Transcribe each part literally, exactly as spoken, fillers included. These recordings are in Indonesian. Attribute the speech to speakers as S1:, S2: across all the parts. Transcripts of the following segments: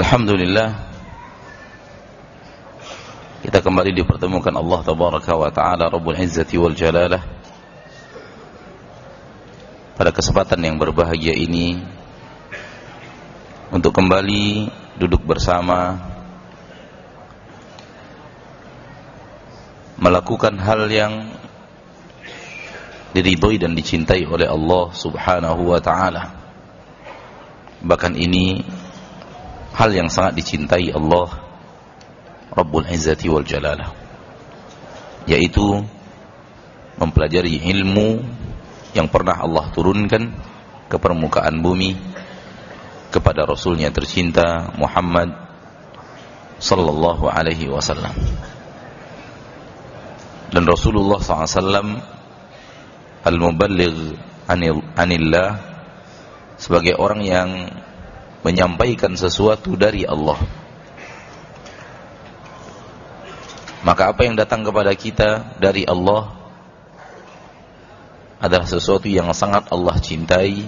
S1: Alhamdulillah, kita kembali dipertemukan Allah Tabaraka wa Ta'ala Rabbul Izzati wal Jalalah pada kesempatan yang berbahagia ini untuk kembali duduk bersama melakukan hal yang diridhoi dan dicintai oleh Allah Subhanahu wa Ta'ala. Bahkan ini hal yang sangat dicintai Allah Rabbul Izzati wal Jalalah, yaitu mempelajari ilmu yang pernah Allah turunkan ke permukaan bumi kepada Rasulnya tercinta Muhammad sallallahu alaihi wasallam. Dan Rasulullah sallallahu alaihi wasallam al-muballigh anillah, sebagai orang yang menyampaikan sesuatu dari Allah. Maka apa yang datang kepada kita dari Allah adalah sesuatu yang sangat Allah cintai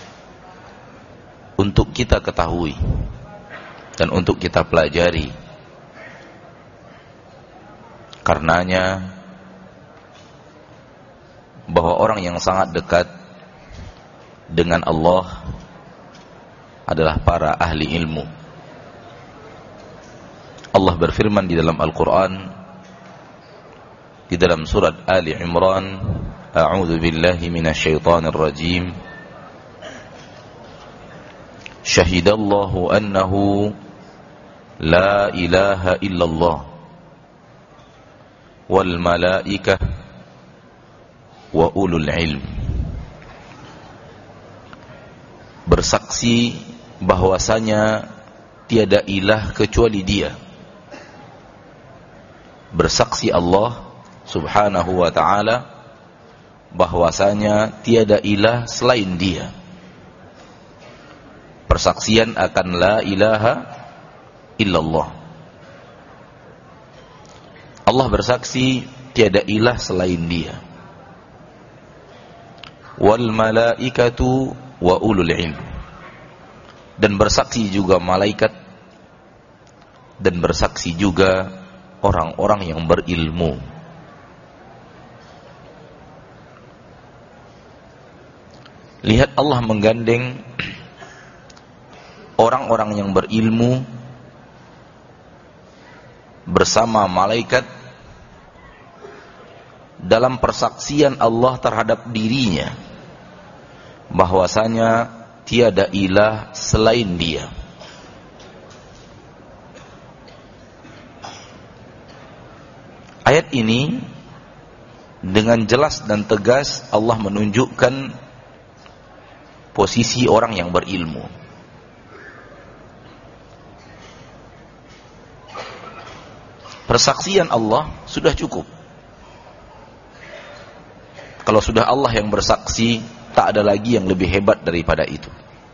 S1: untuk kita ketahui dan untuk kita pelajari. Karenanya bahwa orang yang sangat dekat dengan Allah adalah para ahli ilmu. Allah berfirman di dalam Al-Quran, di dalam surat Ali Imran, A'udzu billahi minasyaitonir rajim. Syahidallahu annahu la ilaha illallah wal malaikah wa ulul ilm. Bersaksi bahwasanya tiada ilah kecuali Dia. Bersaksi Allah Subhanahu wa Ta'ala bahwasanya tiada ilah selain Dia. Persaksian akan la ilaha illallah. Allah bersaksi tiada ilah selain Dia. Wal malaikatu wa ulul ilm. Dan bersaksi juga malaikat, dan bersaksi juga orang-orang yang berilmu. Lihat, Allah menggandeng orang-orang yang berilmu bersama malaikat dalam persaksian Allah terhadap dirinya bahwasanya tiada ilah selain Dia. Ayat ini dengan jelas dan tegas Allah menunjukkan posisi orang yang berilmu. Persaksian Allah sudah cukup. Kalau sudah Allah yang bersaksi, tak ada lagi yang lebih hebat daripada itu.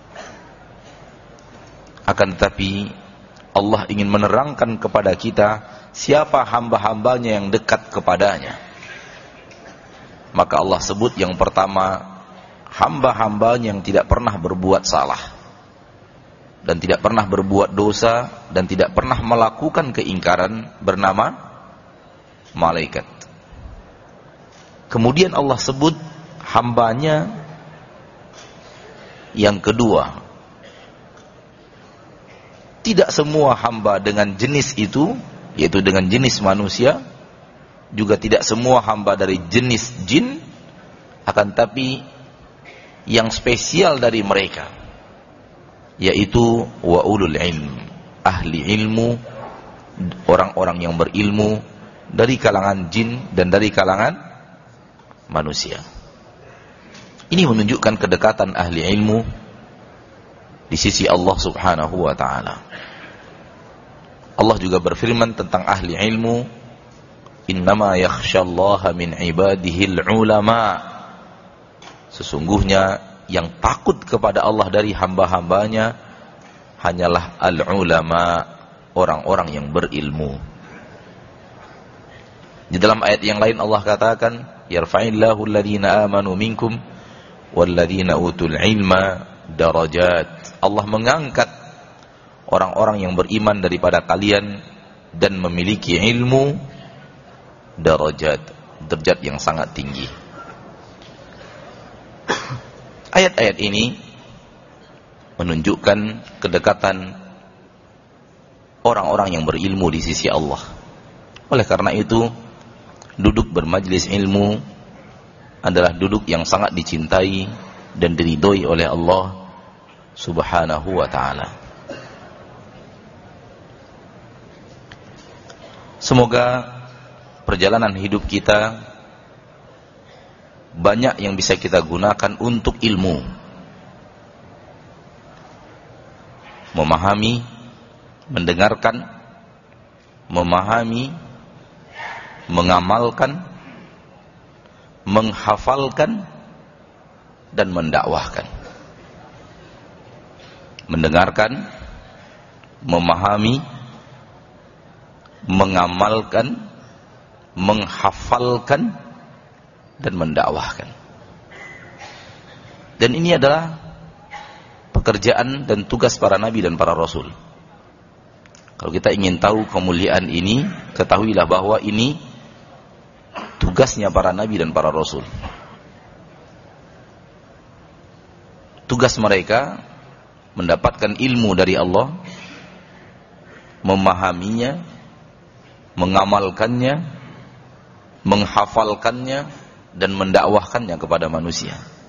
S1: Akan tetapi Allah ingin menerangkan kepada kita siapa hamba-hambanya yang dekat kepadanya. Maka Allah sebut yang pertama hamba-hambanya yang tidak pernah berbuat salah dan tidak pernah berbuat dosa dan tidak pernah melakukan keingkaran, bernama malaikat. Kemudian Allah sebut hambanya yang kedua. Tidak semua hamba dengan jenis itu, yaitu dengan jenis manusia, juga tidak semua hamba dari jenis jin, akan tapi yang spesial dari mereka, yaitu wa ulul ilm, ahli ilmu, orang-orang yang berilmu dari kalangan jin dan dari kalangan manusia. Ini menunjukkan kedekatan ahli ilmu di sisi Allah Subhanahu wa Ta'ala. Allah juga berfirman tentang ahli ilmu, innama yakhshallaha min ibadihil ulama. Sesungguhnya yang takut kepada Allah dari hamba-hambanya hanyalah al-ulama, orang-orang yang berilmu. Di dalam ayat yang lain Allah katakan, yarfa'illahu alladhina amanu minkum walladhina utul ilma darajat. Allah mengangkat orang-orang yang beriman daripada kalian dan memiliki ilmu darajat, derajat yang sangat tinggi. Ayat-ayat ini menunjukkan kedekatan orang-orang yang berilmu di sisi Allah. Oleh karena itu, duduk bermajlis ilmu adalah duduk yang sangat dicintai dan diridhoi oleh Allah Subhanahu wa ta'ala. Semoga perjalanan hidup kita banyak yang bisa kita gunakan untuk ilmu, memahami, mendengarkan, memahami, mengamalkan, menghafalkan, dan mendakwahkan. Mendengarkan, memahami, mengamalkan, menghafalkan, dan mendakwahkan. Dan ini adalah pekerjaan dan tugas para nabi dan para rasul. Kalau kita ingin tahu kemuliaan ini, ketahuilah bahwa ini tugasnya para nabi dan para rasul. Tugas mereka mendapatkan ilmu dari Allah, memahaminya, mengamalkannya, menghafalkannya, dan mendakwahkannya kepada manusia.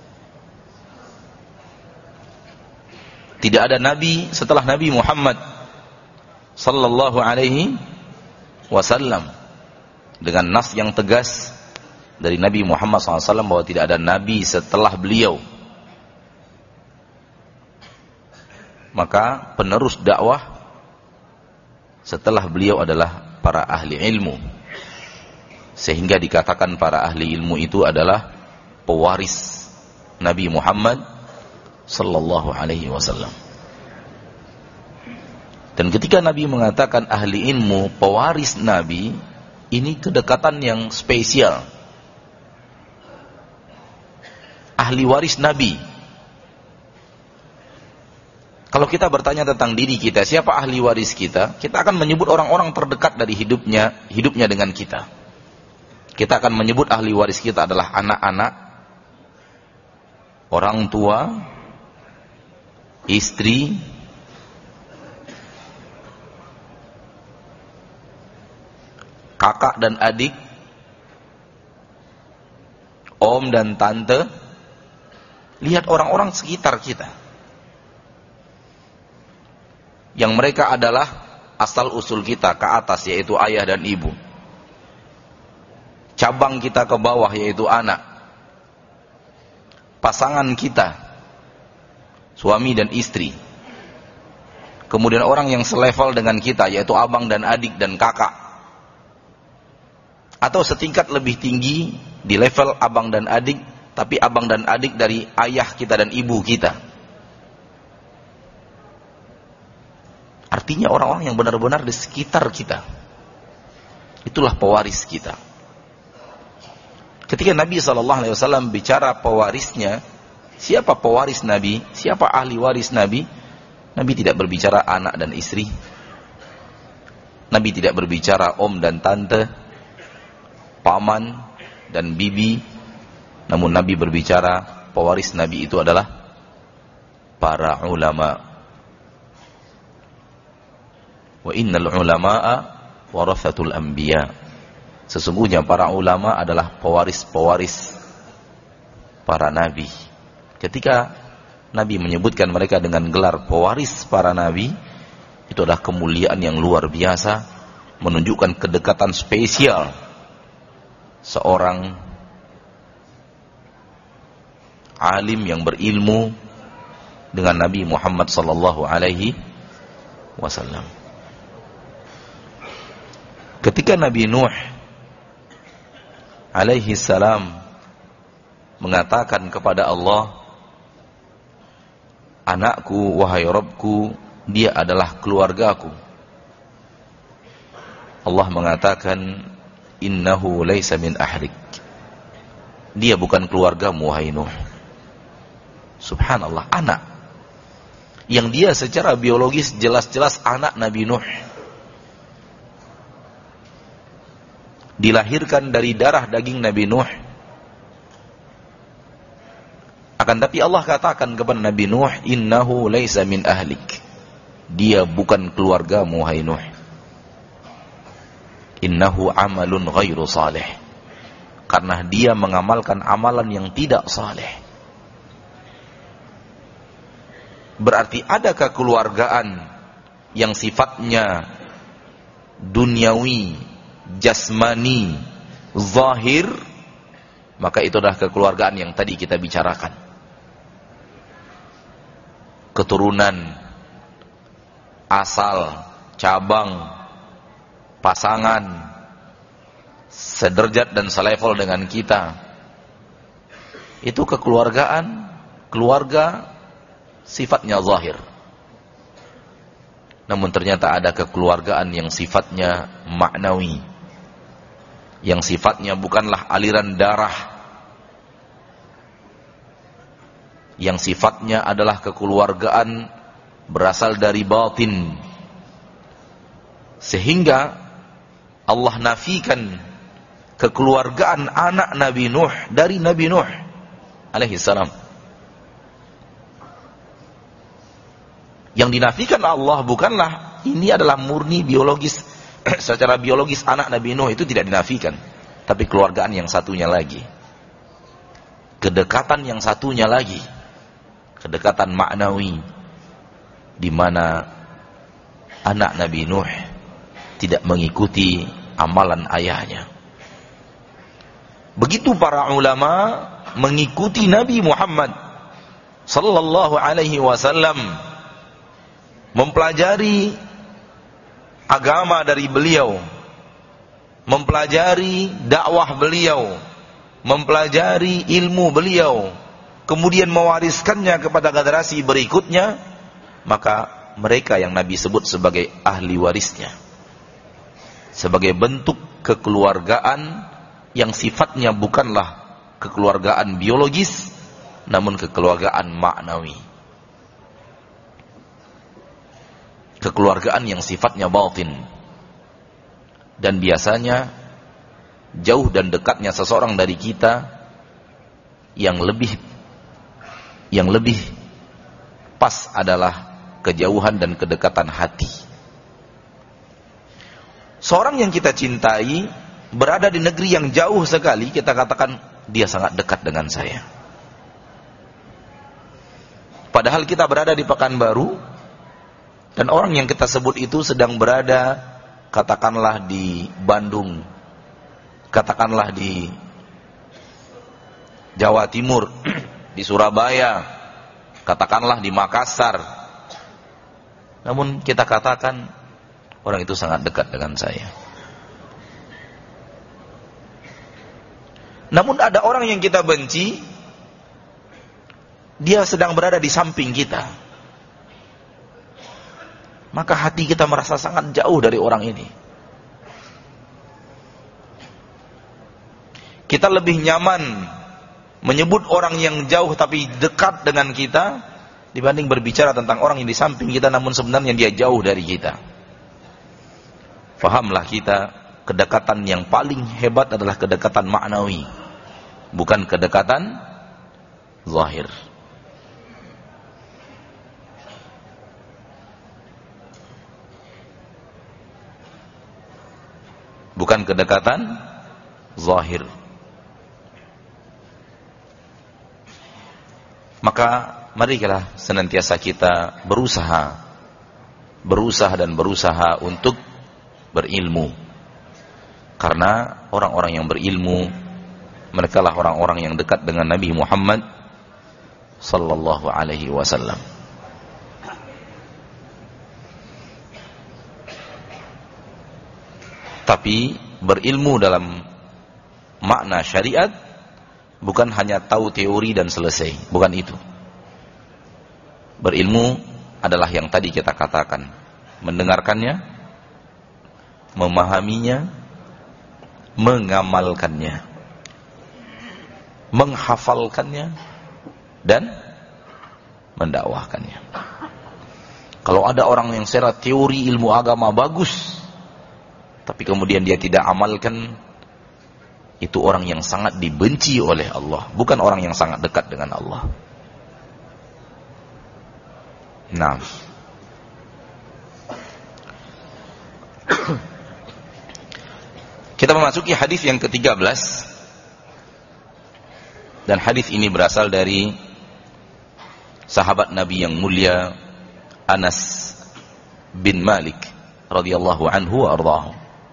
S1: Tidak ada nabi setelah Nabi Muhammad sallallahu alaihi wasallam, dengan nas yang tegas dari Nabi Muhammad sallallahu alaihi wasallam bahwa tidak ada nabi setelah beliau. Maka penerus dakwah setelah beliau adalah para ahli ilmu. Sehingga dikatakan para ahli ilmu itu adalah pewaris Nabi Muhammad sallallahu alaihi wasallam. Dan ketika Nabi mengatakan ahli ilmu, pewaris Nabi, ini kedekatan yang spesial. Ahli waris Nabi. Kalau kita bertanya tentang diri kita, siapa ahli waris kita? Kita akan menyebut orang-orang terdekat dari hidupnya, hidupnya dengan kita. Kita akan menyebut ahli waris kita adalah anak-anak, orang tua, istri, kakak dan adik, om dan tante. Lihat orang-orang sekitar kita, yang mereka adalah asal usul kita ke atas, yaitu ayah dan ibu. Cabang kita ke bawah, yaitu anak. Pasangan kita, suami dan istri. Kemudian orang yang selevel dengan kita, yaitu abang dan adik dan kakak. Atau setingkat lebih tinggi di level abang dan adik, tapi abang dan adik dari ayah kita dan ibu kita. Artinya orang-orang yang benar-benar di sekitar kita. Itulah pewaris kita. Ketika Nabi shallallahu alaihi wasallam bicara pewarisnya, siapa pewaris Nabi, siapa ahli waris Nabi, Nabi tidak berbicara anak dan istri. Nabi tidak berbicara om dan tante, paman dan bibi. Namun Nabi berbicara pewaris Nabi itu adalah para ulama. Wa innal ulama'a warathatul anbiya. Sesungguhnya para ulama adalah pewaris-pewaris para nabi. Ketika Nabi menyebutkan mereka dengan gelar pewaris para nabi, itu adalah kemuliaan yang luar biasa, menunjukkan kedekatan spesial seorang alim yang berilmu dengan Nabi Muhammad sallallahu alaihi wasallam. Ketika Nabi Nuh alaihi salam mengatakan kepada Allah, anakku, wahai Rabbku, dia adalah keluargaku. Allah mengatakan, innahu laysa min ahlik. Dia bukan keluargamu, wahai Nuh. Subhanallah, anak. yang dia secara biologis jelas-jelas anak Nabi Nuh, dilahirkan dari darah daging Nabi Nuh. Akan tapi Allah katakan kepada Nabi Nuh, innahu laisa min ahlik, dia bukan keluargamu hai Nuh. Innahu amalun ghairu salih, karena dia mengamalkan amalan yang tidak saleh. Berarti ada kekeluargaan yang sifatnya duniawi, jasmani, zahir, maka itu adalah kekeluargaan yang tadi kita bicarakan. Keturunan, asal, cabang, pasangan, sederajat dan selevel dengan kita. Itu kekeluargaan, keluarga sifatnya zahir. Namun ternyata ada kekeluargaan yang sifatnya maknawi, yang sifatnya bukanlah aliran darah, yang sifatnya adalah kekeluargaan berasal dari batin, sehingga Allah nafikan kekeluargaan anak Nabi Nuh dari Nabi Nuh alaihi salam. Yang dinafikan Allah bukanlah ini adalah murni biologis, secara biologis anak Nabi Nuh, itu tidak dinafikan, tapi keluargaan yang satunya lagi, kedekatan yang satunya lagi, kedekatan maknawi, di mana anak Nabi Nuh tidak mengikuti amalan ayahnya. Begitu para ulama mengikuti Nabi Muhammad sallallahu alaihi wasallam, mempelajari agama dari beliau, mempelajari dakwah beliau, mempelajari ilmu beliau, kemudian mewariskannya kepada generasi berikutnya, maka mereka yang Nabi sebut sebagai ahli warisnya, sebagai bentuk kekeluargaan yang sifatnya bukanlah kekeluargaan biologis, namun kekeluargaan maknawi, kekeluargaan yang sifatnya batin. Dan biasanya jauh dan dekatnya seseorang dari kita yang lebih yang lebih pas adalah kejauhan dan kedekatan hati. Seorang yang kita cintai berada di negeri yang jauh sekali, kita katakan dia sangat dekat dengan saya. Padahal kita berada di Pekanbaru, dan orang yang kita sebut itu sedang berada katakanlah di Bandung, katakanlah di Jawa Timur, di Surabaya, katakanlah di Makassar. Namun kita katakan orang itu sangat dekat dengan saya. Namun ada orang yang kita benci, dia sedang berada di samping kita, maka hati kita merasa sangat jauh dari orang ini. Kita lebih nyaman menyebut orang yang jauh tapi dekat dengan kita dibanding berbicara tentang orang yang di samping kita namun sebenarnya dia jauh dari kita. Fahamlah kita, kedekatan yang paling hebat adalah kedekatan maknawi, bukan kedekatan zahir. Bukan kedekatan zahir. Maka marilah senantiasa kita berusaha berusaha dan berusaha untuk berilmu. Karena orang-orang yang berilmu, mereka lah orang-orang yang dekat dengan Nabi Muhammad sallallahu alaihi wasallam. Tapi berilmu dalam makna syariat bukan hanya tahu teori dan selesai, bukan itu. Berilmu adalah yang tadi kita katakan, mendengarkannya, memahaminya, mengamalkannya, menghafalkannya, dan mendakwahkannya. Kalau ada orang yang secara teori ilmu agama bagus, tapi kemudian dia tidak amalkan, itu orang yang sangat dibenci oleh Allah, bukan orang yang sangat dekat dengan Allah. Nah, kita memasuki hadis yang ketiga belas, dan hadis ini berasal dari sahabat Nabi yang mulia Anas bin Malik radhiyallahu anhu wa ardhahu.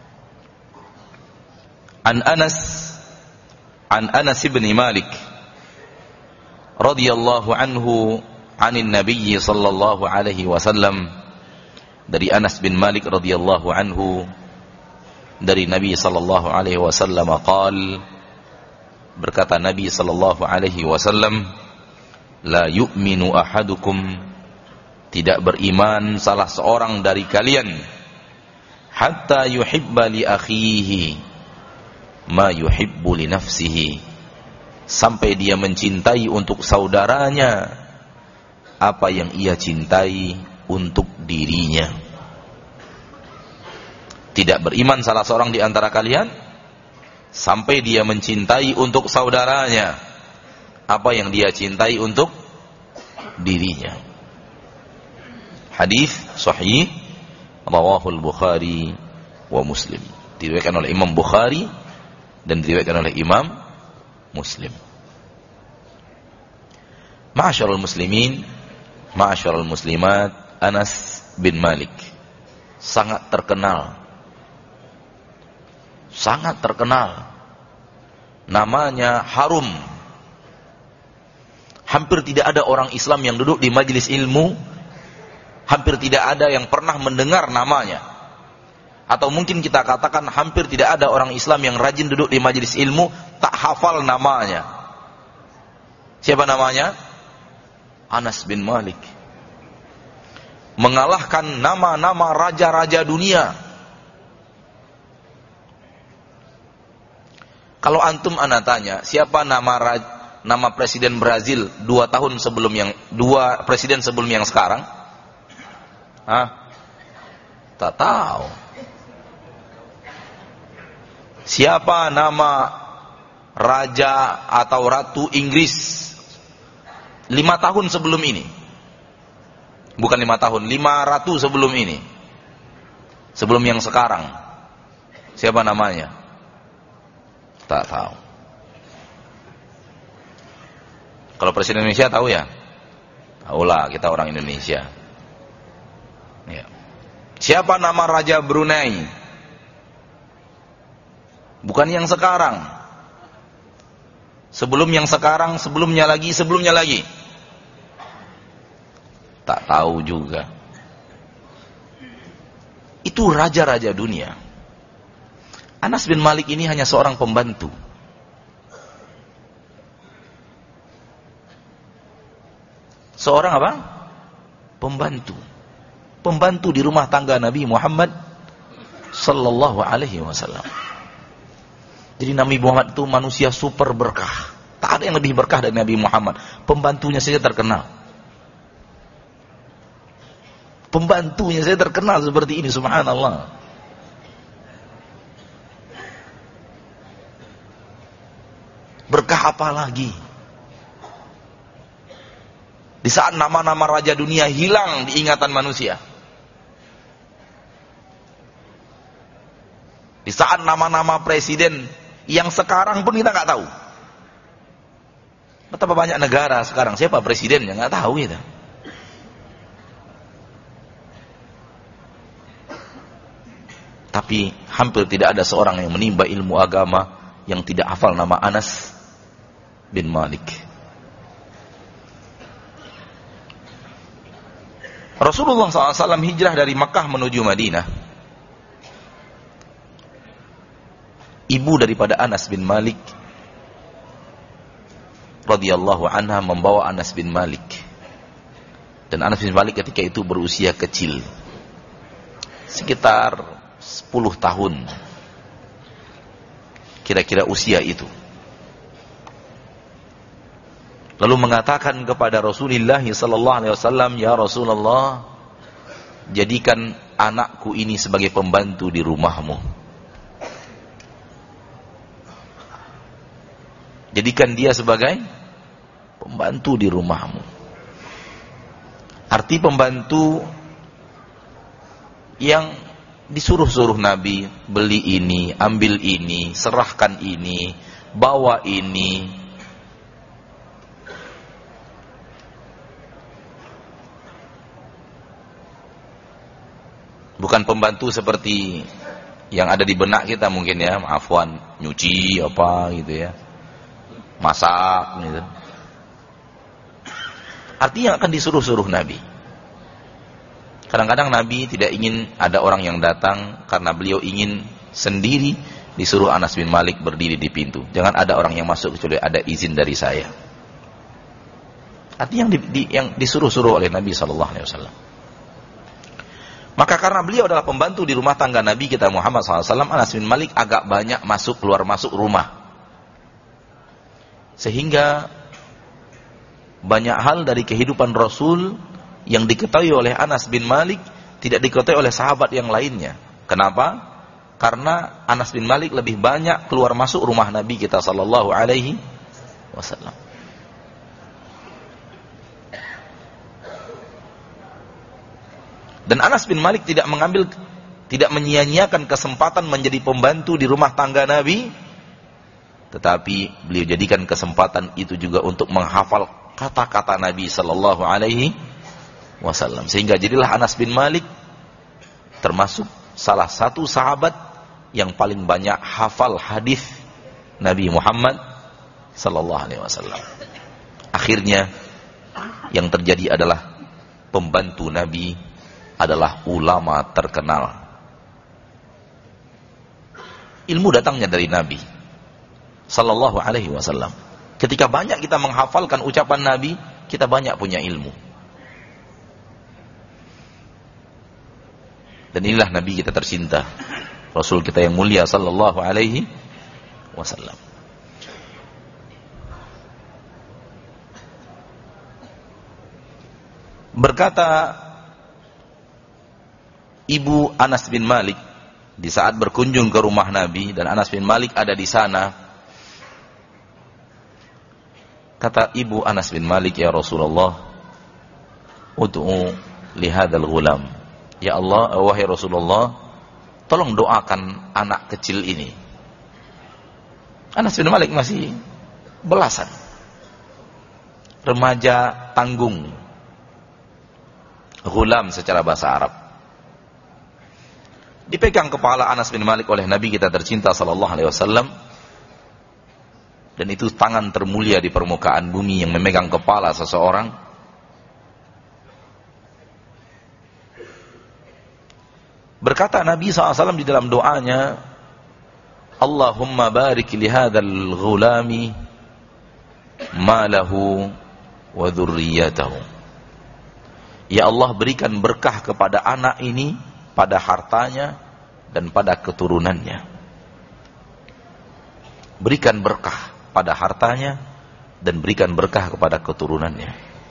S1: An Anas an Anas bin Malik radhiyallahu anhu anin Nabi sallallahu alaihi wasallam, dari Anas bin Malik radhiyallahu anhu dari Nabi sallallahu alaihi wasallam qaal, berkata Nabi sallallahu alaihi wasallam, la yu'minu ahadukum, tidak beriman salah seorang dari kalian, hatta yuhibba li akhihi ma yuhibbu li nafsihi, sampai dia mencintai untuk saudaranya apa yang ia cintai untuk dirinya. Tidak beriman salah seorang di antara kalian sampai dia mencintai untuk saudaranya apa yang dia cintai untuk dirinya. Hadis sahih rawahul Bukhari wa Muslim, diriwayatkan oleh Imam Bukhari dan diriwayatkan oleh Imam Muslim. Ma'asyiral muslimin, ma'asyiral muslimat, Anas bin Malik sangat terkenal, sangat terkenal, namanya harum. Hampir tidak ada orang Islam yang duduk di majelis ilmu, hampir tidak ada yang pernah mendengar namanya. Atau mungkin kita katakan hampir tidak ada orang Islam yang rajin duduk di majelis ilmu tak hafal namanya. Siapa namanya? Anas bin Malik. Mengalahkan nama-nama raja-raja dunia. Kalau antum ana tanya, siapa nama raja, nama presiden Brazil dua tahun sebelum yang dua presiden sebelum yang sekarang? Hah? Tak tahu. Siapa nama raja atau ratu Inggris lima tahun sebelum ini? Bukan lima tahun, lima ratu sebelum ini, sebelum yang sekarang. Siapa namanya? Tak tahu. Kalau presiden Indonesia tahu ya? Tahulah, kita orang Indonesia. Ya. Siapa nama Raja Brunei? Bukan yang sekarang. Sebelum yang sekarang, sebelumnya lagi, sebelumnya lagi. Tak tahu juga. Itu raja-raja dunia. Anas bin Malik ini hanya seorang pembantu. Seorang apa? Pembantu. Pembantu di rumah tangga Nabi Muhammad sallallahu alaihi wasallam. Jadi Nabi Muhammad itu manusia super berkah. Tak ada yang lebih berkah dari Nabi Muhammad. Pembantunya saja terkenal. Pembantunya saja terkenal seperti ini, subhanallah. Berkah apa lagi? Di saat nama-nama raja dunia hilang di ingatan manusia. Di saat nama-nama presiden yang sekarang pun kita nggak tahu. Betapa banyak negara sekarang, siapa presidennya nggak tahu kita. Tapi hampir tidak ada seorang yang menimba ilmu agama yang tidak hafal nama Anas bin Malik. Rasulullah shallallahu alaihi wasallam hijrah dari Makkah menuju Madinah. Ibu daripada Anas bin Malik radhiyallahu anha membawa Anas bin Malik. Dan Anas bin Malik ketika itu berusia kecil, sekitar sepuluh tahun, kira-kira usia itu. Lalu mengatakan kepada Rasulullah sallallahu alaihi wasallam, "Ya Rasulullah, jadikan anakku ini sebagai pembantu di rumahmu. Jadikan dia sebagai pembantu di rumahmu. Arti pembantu yang disuruh-suruh Nabi, beli ini, ambil ini, serahkan ini, bawa ini. Bukan pembantu seperti yang ada di benak kita mungkin ya, afwan, nyuci apa gitu ya, masak gitu. Artinya akan disuruh-suruh Nabi. Kadang-kadang Nabi tidak ingin ada orang yang datang karena beliau ingin sendiri, disuruh Anas bin Malik berdiri di pintu. Jangan ada orang yang masuk kecuali ada izin dari saya. Artinya yang, di, di, yang disuruh-suruh oleh Nabi sallallahu alaihi wasallam. Maka karena beliau adalah pembantu di rumah tangga Nabi kita Muhammad sallallahu alaihi wasallam, Anas bin Malik agak banyak masuk keluar masuk rumah. Sehingga banyak hal dari kehidupan Rasul yang diketahui oleh Anas bin Malik tidak diketahui oleh sahabat yang lainnya. Kenapa? Karena Anas bin Malik lebih banyak keluar masuk rumah Nabi kita sallallahu alaihi wasallam. Dan Anas bin Malik tidak mengambil, tidak menyia-nyiakan kesempatan menjadi pembantu di rumah tangga Nabi, tetapi beliau jadikan kesempatan itu juga untuk menghafal kata-kata Nabi sallallahu alaihi wasallam. Sehingga jadilah Anas bin Malik termasuk salah satu sahabat yang paling banyak hafal hadis Nabi Muhammad sallallahu alaihi wasallam. Akhirnya yang terjadi adalah pembantu Nabi adalah ulama terkenal. Ilmu datangnya dari Nabi sallallahu alaihi wasallam. Ketika banyak kita menghafalkan ucapan Nabi, kita banyak punya ilmu. Dan inilah Nabi kita tercinta, Rasul kita yang mulia sallallahu alaihi wasallam. Berkata ibu Anas bin Malik di saat berkunjung ke rumah Nabi dan Anas bin Malik ada di sana, kata ibu Anas bin Malik, ya Rasulullah, ud'u li hadzal ghulam. Ya Allah, wahai Rasulullah, tolong doakan anak kecil ini. Anas bin Malik masih belasan, remaja tanggung, ghulam secara bahasa Arab. Dipegang kepala Anas bin Malik oleh Nabi kita tercinta sallallahu alaihi wasallam, dan itu tangan termulia di permukaan bumi yang memegang kepala seseorang. Berkata Nabi sallallahu alaihi wasallam di dalam doanya, Allahumma barik li hadzal ghulami malahu wa dzurriyyatahu. Ya Allah, berikan berkah kepada anak ini pada hartanya dan pada keturunannya. Berikan berkah pada hartanya dan berikan berkah kepada keturunannya.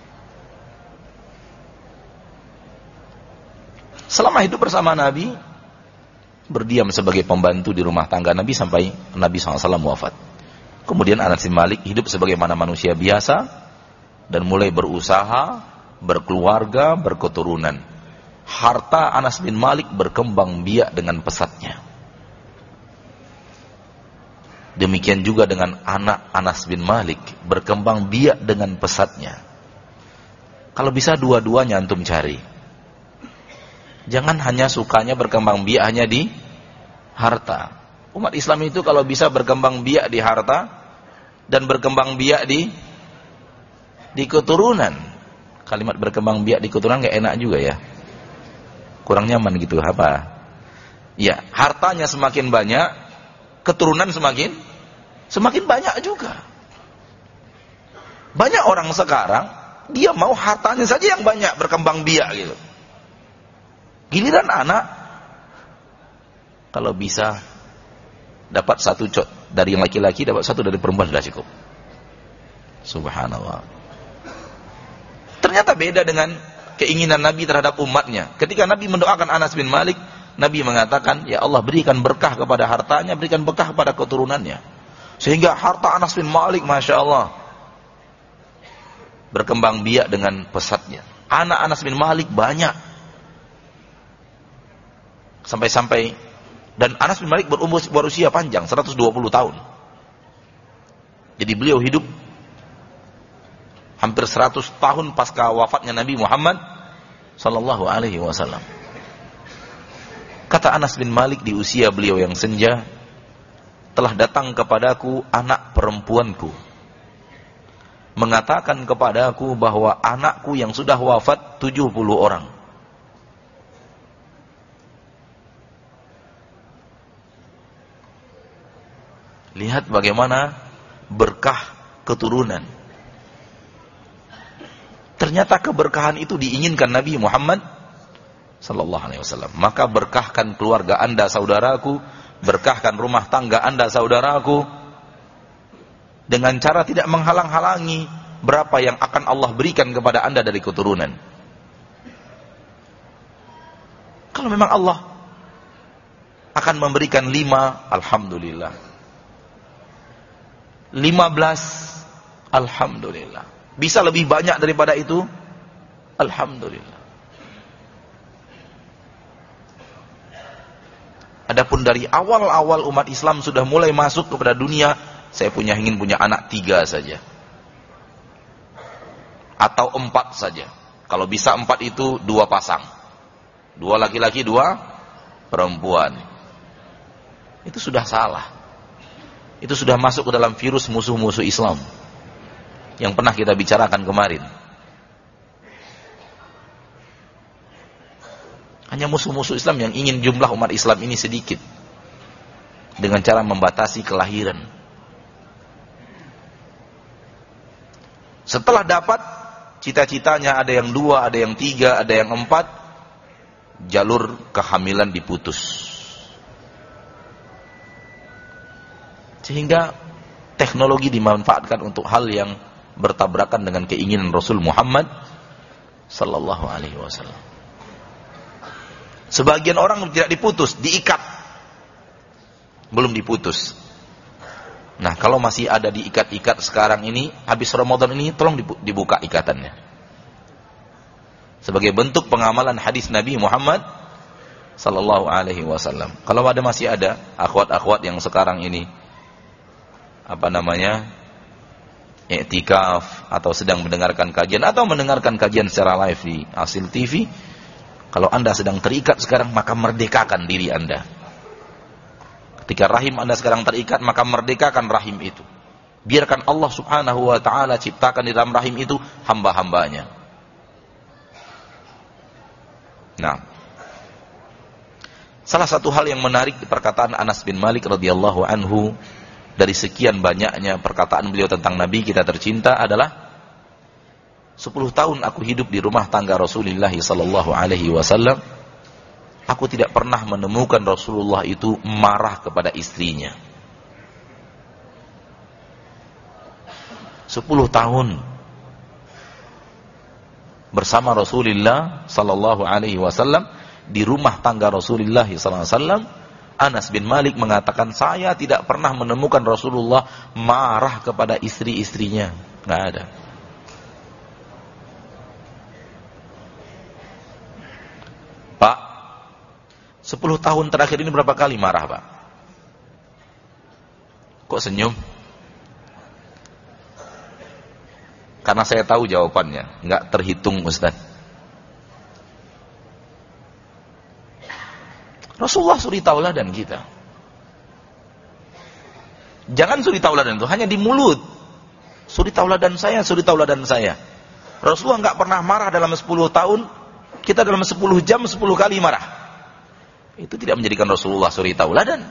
S1: Selama hidup bersama Nabi, berdiam sebagai pembantu di rumah tangga Nabi sampai Nabi sallallahu alaihi wasallam wafat. Kemudian Anas bin Malik hidup sebagaimana manusia biasa dan mulai berusaha, berkeluarga, berketurunan. Harta Anas bin Malik berkembang biak dengan pesatnya. Demikian juga dengan anak Anas bin Malik, berkembang biak dengan pesatnya. Kalau bisa dua-duanya antum cari. Jangan hanya sukanya berkembang biak hanya di harta. Umat Islam itu kalau bisa berkembang biak di harta dan berkembang biak di di keturunan. Kalimat berkembang biak di keturunan gak enak juga ya. Kurang nyaman gitu apa? Ya, hartanya semakin banyak, keturunan semakin semakin banyak juga. Banyak orang sekarang dia mau hartanya saja yang banyak, berkembang biak gitu. Giliran anak, kalau bisa dapat satu cot dari yang laki-laki, dapat satu dari perempuan sudah cukup. Subhanallah. Ternyata beda dengan keinginan Nabi terhadap umatnya. Ketika Nabi mendoakan Anas bin Malik, Nabi mengatakan, ya Allah berikan berkah kepada hartanya, berikan berkah kepada keturunannya. Sehingga harta Anas bin Malik, Masya Allah, berkembang biak dengan pesatnya. Anak Anas bin Malik banyak. Sampai-sampai, dan Anas bin Malik berumur, berusia panjang, seratus dua puluh tahun. Jadi beliau hidup hampir seratus tahun pasca wafatnya Nabi Muhammad sallallahu alaihi wasallam. Kata Anas bin Malik di usia beliau yang senja, telah datang kepadaku anak perempuanku, mengatakan kepadaku bahwa anakku yang sudah wafat tujuh puluh orang. Lihat bagaimana berkah keturunan. Ternyata keberkahan itu diinginkan Nabi Muhammad sallallahu alaihi wasallam. Maka berkahkan keluarga Anda saudaraku, berkahkan rumah tangga Anda saudaraku, dengan cara tidak menghalang-halangi berapa yang akan Allah berikan kepada Anda dari keturunan. Kalau memang Allah akan memberikan lima, alhamdulillah. Lima belas, alhamdulillah. Bisa lebih banyak daripada itu, alhamdulillah. Adapun dari awal-awal umat Islam sudah mulai masuk kepada dunia, saya punya ingin punya anak tiga saja, atau empat saja. Kalau bisa empat itu dua pasang, dua laki-laki, dua perempuan. Itu sudah salah. Itu sudah masuk ke dalam virus musuh-musuh Islam yang pernah kita bicarakan kemarin. Hanya musuh-musuh Islam yang ingin jumlah umat Islam ini sedikit dengan cara membatasi kelahiran. Setelah dapat cita-citanya, ada yang dua, ada yang tiga, ada yang empat, jalur kehamilan diputus. Sehingga teknologi dimanfaatkan untuk hal yang bertabrakan dengan keinginan Rasul Muhammad sallallahu alaihi wasallam. Sebagian orang tidak diputus, diikat. Belum diputus. Nah, kalau masih ada diikat-ikat sekarang ini, habis Ramadan ini tolong dibuka ikatannya. Sebagai bentuk pengamalan hadis Nabi Muhammad sallallahu alaihi wasallam. Kalau ada masih ada akhwat-akhwat yang sekarang ini apa namanya, i'tikaf atau sedang mendengarkan kajian atau mendengarkan kajian secara live di Asil T V, kalau Anda sedang terikat sekarang, maka merdekakan diri Anda. Ketika rahim Anda sekarang terikat, maka merdekakan rahim itu. Biarkan Allah subhanahu wa ta'ala ciptakan di dalam rahim itu hamba-hambanya. Nah, salah satu hal yang menarik di perkataan Anas bin Malik radhiyallahu anhu, dari sekian banyaknya perkataan beliau tentang Nabi kita tercinta adalah, sepuluh tahun aku hidup di rumah tangga Rasulullah sallallahu alaihi wasallam, aku tidak pernah menemukan Rasulullah itu marah kepada istrinya. Sepuluh tahun bersama Rasulullah sallallahu alaihi wasallam di rumah tangga Rasulullah sallallahu alaihi wasallam, Anas bin Malik mengatakan, saya tidak pernah menemukan Rasulullah marah kepada istri-istrinya. Nggak ada. Pak, sepuluh tahun terakhir ini berapa kali marah, Pak? Kok senyum? Karena saya tahu jawabannya. Nggak terhitung, Ustaz. Rasulullah suri tauladan kita. Jangan suri tauladan itu hanya di mulut. Suri tauladan saya, suri tauladan saya. Rasulullah nggak pernah marah dalam sepuluh tahun. Kita dalam sepuluh jam sepuluh kali marah. Itu tidak menjadikan Rasulullah suri tauladan.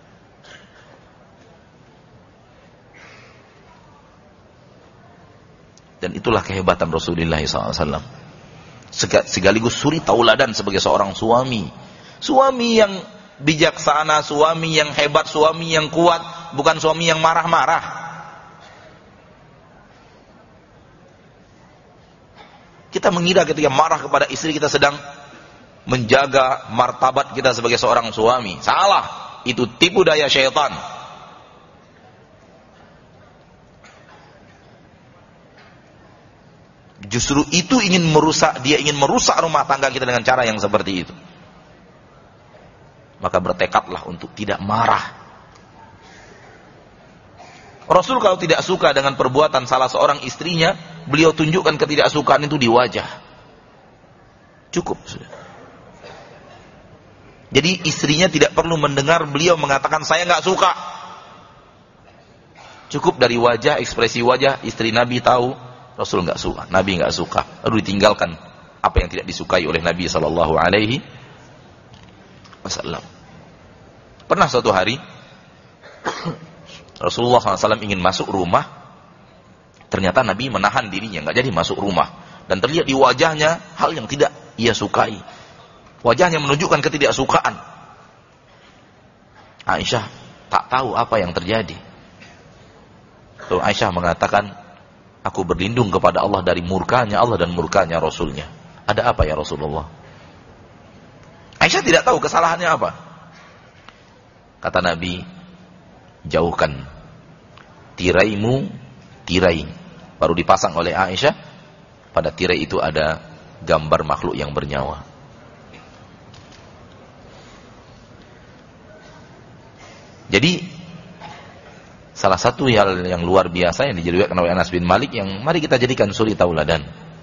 S1: Dan itulah kehebatan Rasulullah shallallahu alaihi wasallam. Sekaligus suri tauladan sebagai seorang suami. Suami yang bijaksana, suami yang hebat, suami yang kuat, bukan suami yang marah-marah. Kita mengira ketika marah kepada istri kita sedang menjaga martabat kita sebagai seorang suami. Salah, itu tipu daya syaitan. Justru itu ingin merusak, dia ingin merusak rumah tangga kita dengan cara yang seperti itu. Maka bertekadlah untuk tidak marah. Rasul kalau tidak suka dengan perbuatan salah seorang istrinya, beliau tunjukkan ketidaksukaan itu di wajah. Cukup sudah. Jadi istrinya tidak perlu mendengar beliau mengatakan saya nggak suka. Cukup dari wajah, ekspresi wajah, istri Nabi tahu Rasul nggak suka, Nabi nggak suka. Lalu ditinggalkan apa yang tidak disukai oleh Nabi Shallallahu Alaihi Wasallam. Pernah suatu hari Rasulullah shallallahu alaihi wasallam ingin masuk rumah, ternyata Nabi menahan dirinya, nggak jadi masuk rumah, dan terlihat di wajahnya hal yang tidak ia sukai. Wajahnya menunjukkan ketidaksukaan. Aisyah tak tahu apa yang terjadi. Lalu Aisyah mengatakan, aku berlindung kepada Allah dari murkanya Allah dan murkanya Rasulnya. Ada apa ya Rasulullah? Aisyah tidak tahu kesalahannya apa. Kata Nabi, jauhkan tiraimu, tirai. Baru dipasang oleh Aisyah. Pada tirai itu ada gambar makhluk yang bernyawa. Jadi salah satu hal yang luar biasa yang dijadikan oleh Anas bin Malik yang mari kita jadikan suri tauladan,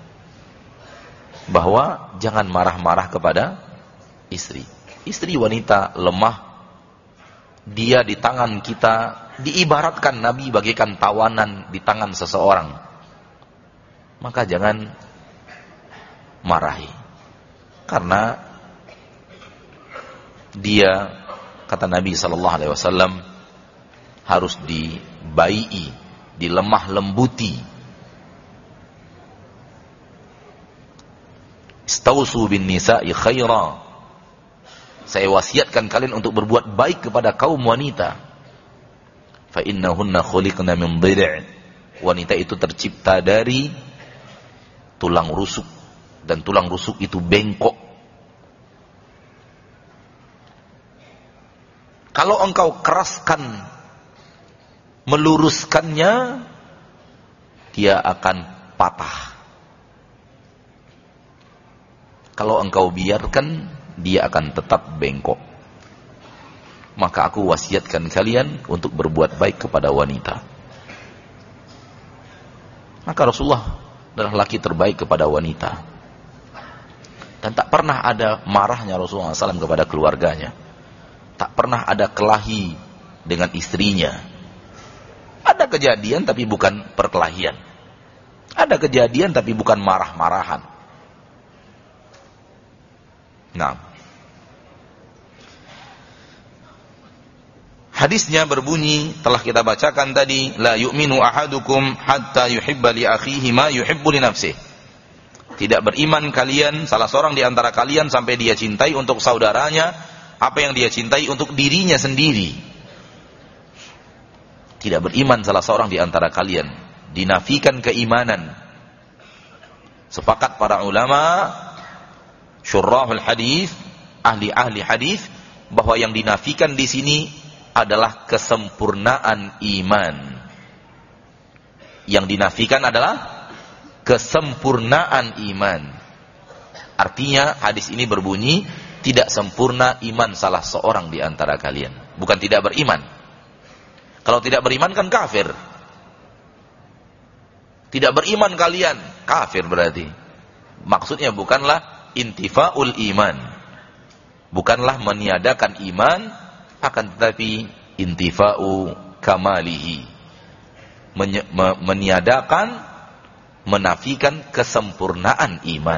S1: bahwa jangan marah-marah kepada istri. Istri wanita lemah, dia di tangan kita, diibaratkan Nabi bagaikan tawanan di tangan seseorang. Maka jangan marahi, karena dia, kata Nabi Sallallahu Alaihi Wasallam, harus dibaii, dilemah lembuti. Istausu bin nisa'i khaira. Saya wasiatkan kalian untuk berbuat baik kepada kaum wanita. Fa innahunna khuliqna min dhil'. Wanita itu tercipta dari tulang rusuk, dan tulang rusuk itu bengkok. Kalau engkau keraskan, meluruskannya, dia akan patah. Kalau engkau biarkan, dia akan tetap bengkok. Maka aku wasiatkan kalian untuk berbuat baik kepada wanita. Maka Rasulullah adalah laki terbaik kepada wanita. Dan tak pernah ada marahnya Rasulullah shallallahu alaihi wasallam kepada keluarganya. Tak pernah ada kelahi dengan istrinya. Ada kejadian tapi bukan perkelahian. Ada kejadian tapi bukan marah-marahan. Nah, hadisnya berbunyi, telah kita bacakan tadi, la yu'minu ahadukum hatta yuhibba li akhihi ma yuhibbu li nafsihi. Tidak beriman kalian, salah seorang di antara kalian, sampai dia cintai untuk saudaranya apa yang dia cintai untuk dirinya sendiri. Tidak beriman salah seorang di antara kalian, dinafikan keimanan. Sepakat para ulama, syurrahul hadis, ahli-ahli hadis, bahwa yang dinafikan di sini adalah kesempurnaan iman. Yang dinafikan adalah kesempurnaan iman. Artinya hadis ini berbunyi, tidak sempurna iman salah seorang di antara kalian. Bukan tidak beriman. Kalau tidak beriman kan kafir. Tidak beriman kalian, kafir berarti. Maksudnya bukanlah intifaul iman, bukanlah meniadakan iman, akan tetapi intifau kamalihi, Men- me- meniadakan, menafikan kesempurnaan iman.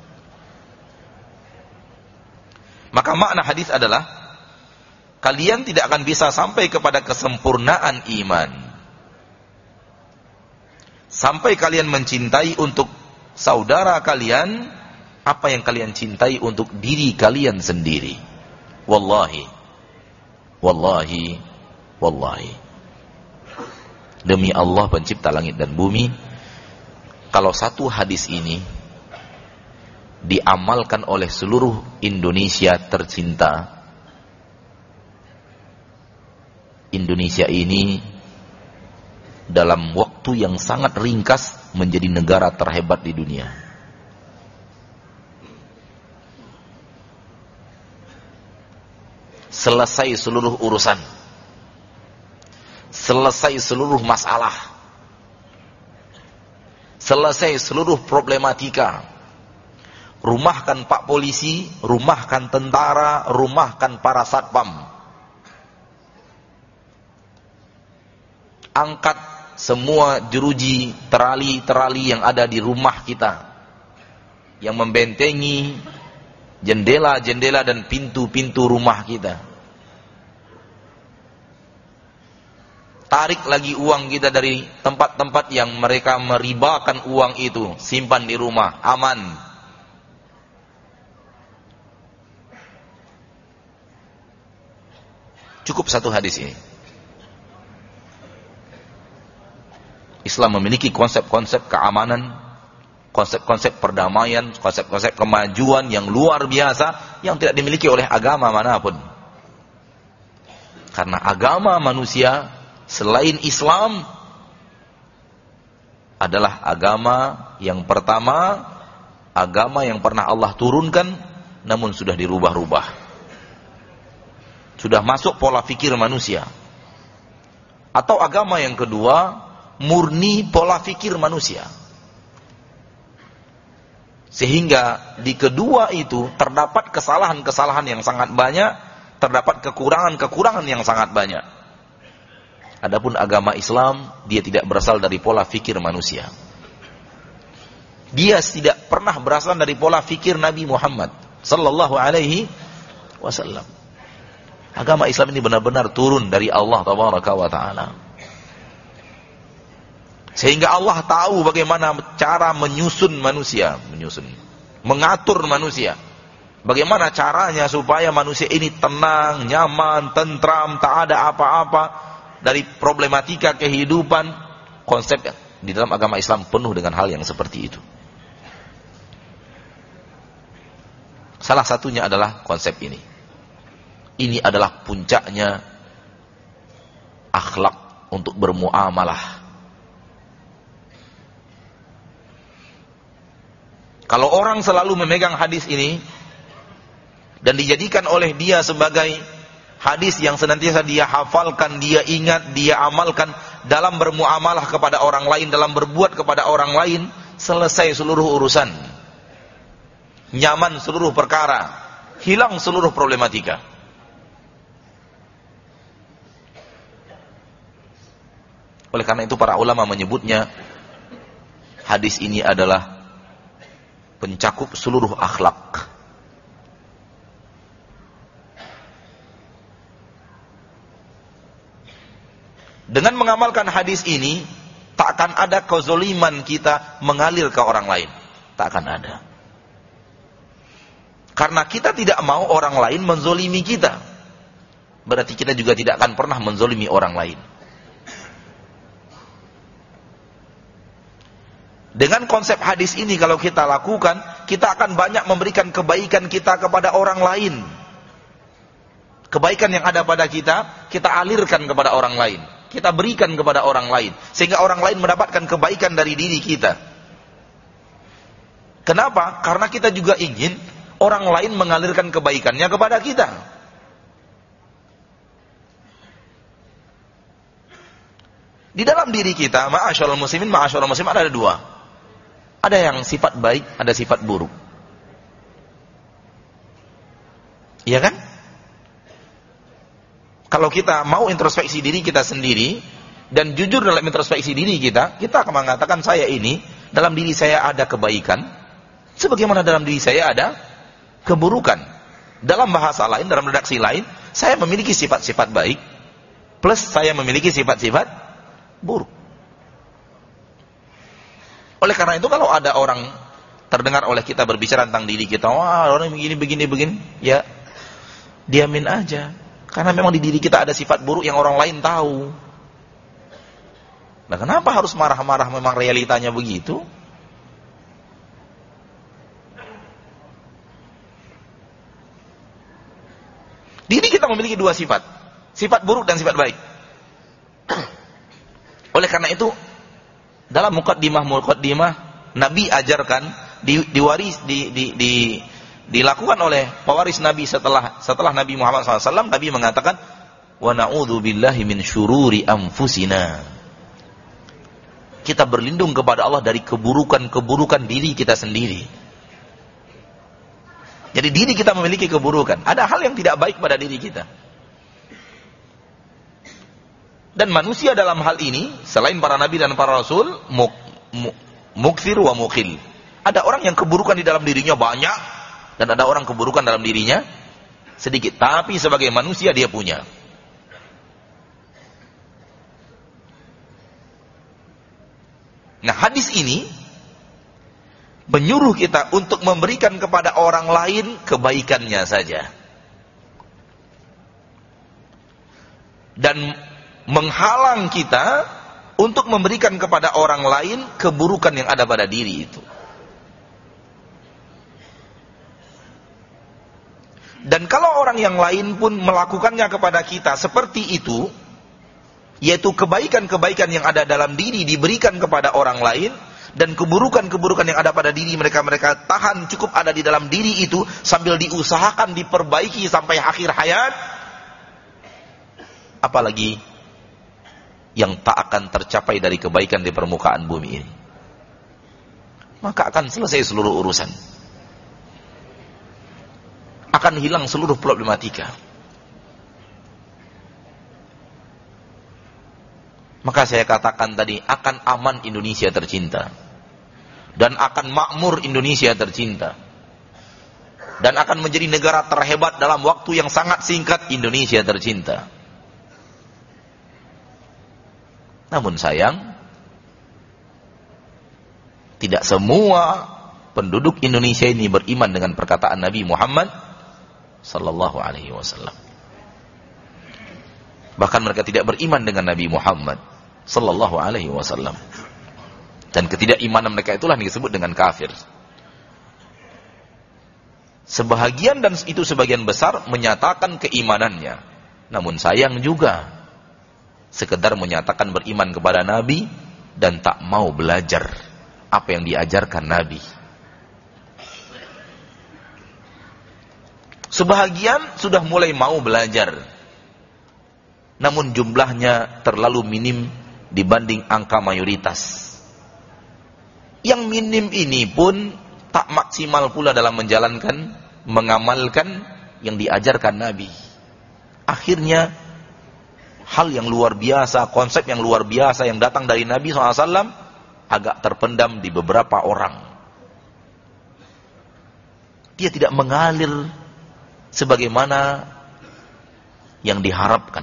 S1: Maka makna hadis adalah, kalian tidak akan bisa sampai kepada kesempurnaan iman sampai kalian mencintai untuk saudara kalian apa yang kalian cintai untuk diri kalian sendiri. Wallahi, wallahi, wallahi, demi Allah pencipta langit dan bumi, kalau satu hadis ini diamalkan oleh seluruh Indonesia tercinta. Indonesia ini dalam waktu yang sangat ringkas menjadi negara terhebat di dunia. Selesai seluruh urusan, selesai seluruh masalah, selesai seluruh problematika. Rumahkan Pak Polisi, rumahkan tentara, rumahkan para satpam. Angkat semua jeruji, terali-terali yang ada di rumah kita, yang membentengi jendela-jendela dan pintu-pintu rumah kita. Tarik lagi uang kita dari tempat-tempat yang mereka meribakan uang itu, simpan di rumah, aman. Cukup satu hadis ini. Islam memiliki konsep-konsep keamanan, konsep-konsep perdamaian, konsep-konsep kemajuan yang luar biasa yang tidak dimiliki oleh agama manapun. Karena agama manusia selain Islam adalah agama yang pertama, agama yang pernah Allah turunkan namun sudah dirubah-rubah. Sudah masuk pola pikir manusia. Atau agama yang kedua, murni pola fikir manusia. Sehingga di kedua itu terdapat kesalahan-kesalahan yang sangat banyak, terdapat kekurangan-kekurangan yang sangat banyak. Adapun agama Islam, dia tidak berasal dari pola fikir manusia. Dia tidak pernah berasal dari pola fikir Nabi Muhammad sallallahu alaihi wasallam. Agama Islam ini benar-benar turun dari Allah tabaraka wa taala. Sehingga Allah tahu bagaimana cara menyusun manusia, menyusun, mengatur manusia. Bagaimana caranya supaya manusia ini tenang, nyaman, tentram, tak ada apa-apa dari problematika kehidupan. Konsep di dalam agama Islam penuh dengan hal yang seperti itu. Salah satunya adalah konsep ini. Ini adalah puncaknya akhlak untuk bermuamalah. Kalau orang selalu memegang hadis ini dan dijadikan oleh dia sebagai hadis yang senantiasa dia hafalkan, dia ingat, dia amalkan dalam bermuamalah kepada orang lain, dalam berbuat kepada orang lain, selesai seluruh urusan. Nyaman seluruh perkara, hilang seluruh problematika. Oleh karena itu para ulama menyebutnya hadis ini adalah pencakup seluruh akhlak. Dengan mengamalkan hadis ini, tak akan ada kezoliman kita mengalir ke orang lain. Tak akan ada. Karena kita tidak mau orang lain menzolimi kita. Berarti kita juga tidak akan pernah menzolimi orang lain. Dengan konsep hadis ini kalau kita lakukan, kita akan banyak memberikan kebaikan kita kepada orang lain. Kebaikan yang ada pada kita, kita alirkan kepada orang lain. Kita berikan kepada orang lain. Sehingga orang lain mendapatkan kebaikan dari diri kita. Kenapa? Karena kita juga ingin orang lain mengalirkan kebaikannya kepada kita. Di dalam diri kita, ma'asyarul muslimin, ma'asyarul muslimin ada dua. Ada yang sifat baik, ada sifat buruk. Iya kan? Kalau kita mau introspeksi diri kita sendiri dan jujur dalam introspeksi diri kita, kita akan mengatakan saya ini, dalam diri saya ada kebaikan, sebagaimana dalam diri saya ada keburukan. Dalam bahasa lain, dalam redaksi lain, saya memiliki sifat-sifat baik plus saya memiliki sifat-sifat buruk. Oleh karena itu kalau ada orang terdengar oleh kita berbicara tentang diri kita, wah orang begini begini begini, ya diamin aja. Karena memang di diri kita ada sifat buruk yang orang lain tahu. Nah, kenapa harus marah-marah, memang realitanya begitu? kita memiliki dua sifat, sifat buruk dan sifat baik. Oleh karena itu, dalam muqaddimah-muqaddimah Nabi ajarkan, di, diwaris, di, di, di, dilakukan oleh pewaris Nabi setelah setelah Nabi Muhammad shallallahu alaihi wasallam. Nabi mengatakan, wa na'udzu billahi min syururi anfusina. Kita berlindung kepada Allah dari keburukan-keburukan diri kita sendiri. Jadi diri kita memiliki keburukan. Ada hal yang tidak baik pada diri kita. Dan manusia dalam hal ini, selain para nabi dan para rasul, muk, muk, mukthir wa mukhil. Ada orang yang keburukan di dalam dirinya banyak, dan ada orang keburukan dalam dirinya sedikit. Tapi sebagai manusia dia punya. Nah, hadis ini menyuruh kita untuk memberikan kepada orang lain kebaikannya saja. Dan menghalang kita untuk memberikan kepada orang lain keburukan yang ada pada diri itu. Dan kalau orang yang lain pun melakukannya kepada kita seperti itu, yaitu kebaikan-kebaikan yang ada dalam diri diberikan kepada orang lain, dan keburukan-keburukan yang ada pada diri mereka, mereka tahan cukup ada di dalam diri itu, sambil diusahakan diperbaiki sampai akhir hayat, apalagi yang tak akan tercapai dari kebaikan di permukaan bumi ini, maka akan selesai seluruh urusan, akan hilang seluruh problematika. Maka saya katakan tadi, akan aman Indonesia tercinta, dan akan makmur Indonesia tercinta, dan akan menjadi negara terhebat dalam waktu yang sangat singkat Indonesia tercinta. Namun sayang, tidak semua penduduk Indonesia ini beriman dengan perkataan Nabi Muhammad sallallahu alaihi wasallam. Bahkan mereka tidak beriman dengan Nabi Muhammad sallallahu alaihi wasallam. Dan ketidakimanan mereka itulah yang disebut dengan kafir. Sebahagian, dan itu sebagian besar, menyatakan keimanannya, namun sayang juga sekedar menyatakan beriman kepada Nabi dan tak mau belajar apa yang diajarkan Nabi. Sebahagian sudah mulai mau belajar, namun jumlahnya terlalu minim dibanding angka mayoritas. Yang minim ini pun tak maksimal pula dalam menjalankan, mengamalkan yang diajarkan Nabi. Akhirnya hal yang luar biasa, konsep yang luar biasa yang datang dari Nabi shallallahu alaihi wasallam agak terpendam di beberapa orang. Dia tidak mengalir sebagaimana yang diharapkan.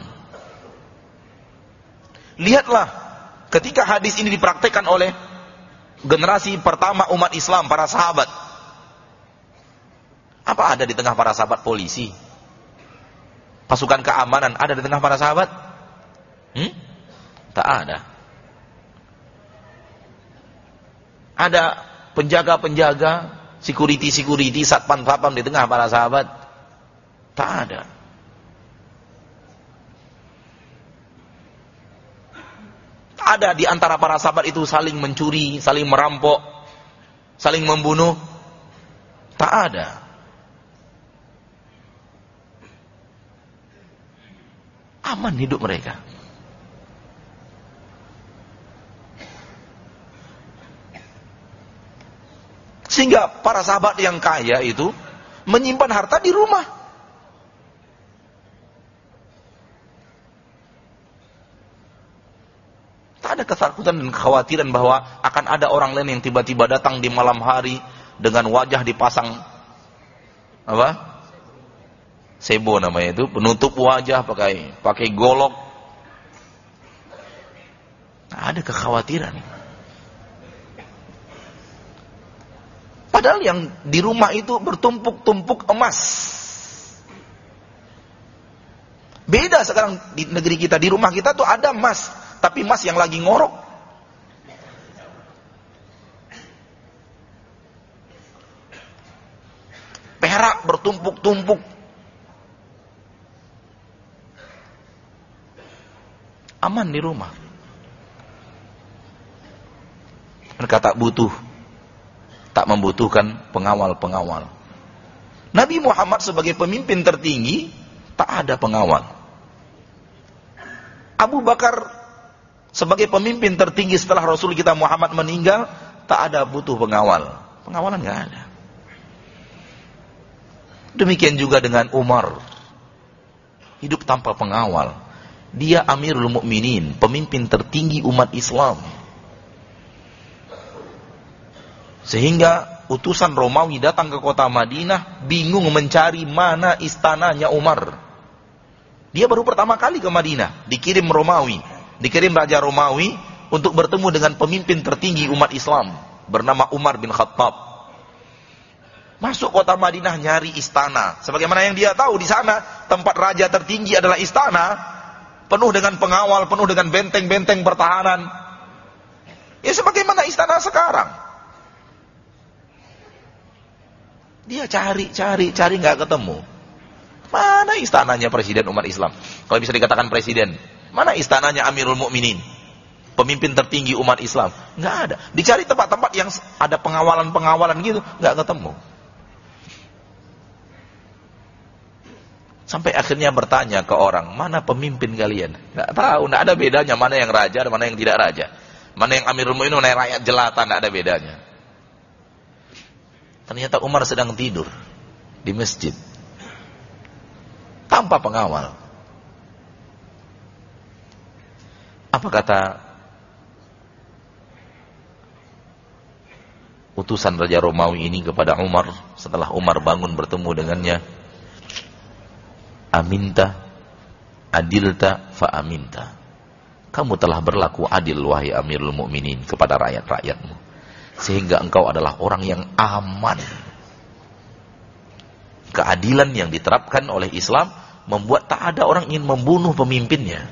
S1: Lihatlah ketika hadis ini dipraktekkan oleh generasi pertama umat Islam, para sahabat. Apa ada di tengah para sahabat polisi? Pasukan keamanan ada di tengah para sahabat? Hmm? Tak ada. Ada penjaga-penjaga, security-security, satpam-satpam di tengah para sahabat? Tak ada. Ada di antara para sahabat itu saling mencuri, saling merampok, saling membunuh? Tak ada. Aman hidup mereka. Sehingga para sahabat yang kaya itu menyimpan harta di rumah. Tak ada ketakutan dan kekhawatiran bahwa akan ada orang lain yang tiba-tiba datang di malam hari dengan wajah dipasang apa? Sebo namanya itu, penutup wajah pakai pakai golok. Tak ada kekhawatiran. Padahal yang di rumah itu bertumpuk-tumpuk emas. Beda sekarang di negeri kita, di rumah kita tuh ada emas, tapi emas yang lagi ngorok. Perak bertumpuk-tumpuk. aman di rumah. Mereka tak butuh, tak membutuhkan pengawal-pengawal. Nabi Muhammad sebagai pemimpin tertinggi, tak ada pengawal. Abu Bakar sebagai pemimpin tertinggi setelah Rasul kita Muhammad meninggal, tak ada butuh pengawal. Pengawalan nggak ada. Demikian juga dengan Umar, hidup tanpa pengawal. Dia Amirul Mukminin, pemimpin tertinggi umat Islam. Sehingga utusan Romawi datang ke kota Madinah, bingung mencari mana istananya Umar. Dia baru pertama kali ke Madinah, dikirim Romawi, dikirim Raja Romawi untuk bertemu dengan pemimpin tertinggi umat Islam, bernama Umar bin Khattab. Masuk kota Madinah nyari istana, sebagaimana yang dia tahu di sana tempat raja tertinggi adalah istana, penuh dengan pengawal, penuh dengan benteng-benteng pertahanan. Ya sebagaimana istana sekarang. Dia cari, cari, cari nggak ketemu. Mana istananya presiden umat Islam? Kalau bisa dikatakan presiden, mana istananya Amirul Mukminin, pemimpin tertinggi umat Islam? Nggak ada. Dicari tempat-tempat yang ada pengawalan-pengawalan gitu, nggak ketemu. Sampai akhirnya bertanya ke orang, mana pemimpin kalian? Nggak tahu, nggak ada bedanya mana yang raja dan mana yang tidak raja, mana yang Amirul Mukminin, mana yang rakyat jelata, nggak ada bedanya. Ternyata Umar sedang tidur di masjid tanpa pengawal. Apa kata utusan Raja Romawi ini kepada Umar setelah Umar bangun bertemu dengannya? Aminta, adilta, fa aminta. Kamu telah berlaku adil wahai Amirul Mukminin kepada rakyat-rakyatmu, sehingga engkau adalah orang yang aman. Keadilan yang diterapkan oleh Islam membuat tak ada orang ingin membunuh pemimpinnya.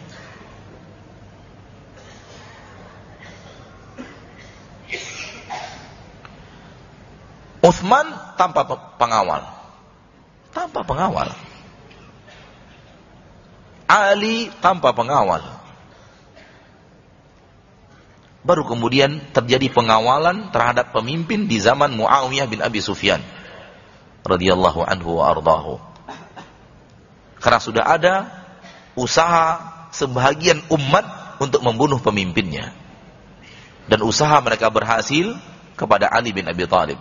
S1: Utsman tanpa pengawal, tanpa pengawal. Ali tanpa pengawal. Baru kemudian terjadi pengawalan terhadap pemimpin di zaman Muawiyah bin Abi Sufyan radhiyallahu anhu wa ardahu. Karena sudah ada usaha sebahagian umat untuk membunuh pemimpinnya. Dan usaha mereka berhasil kepada Ali bin Abi Thalib.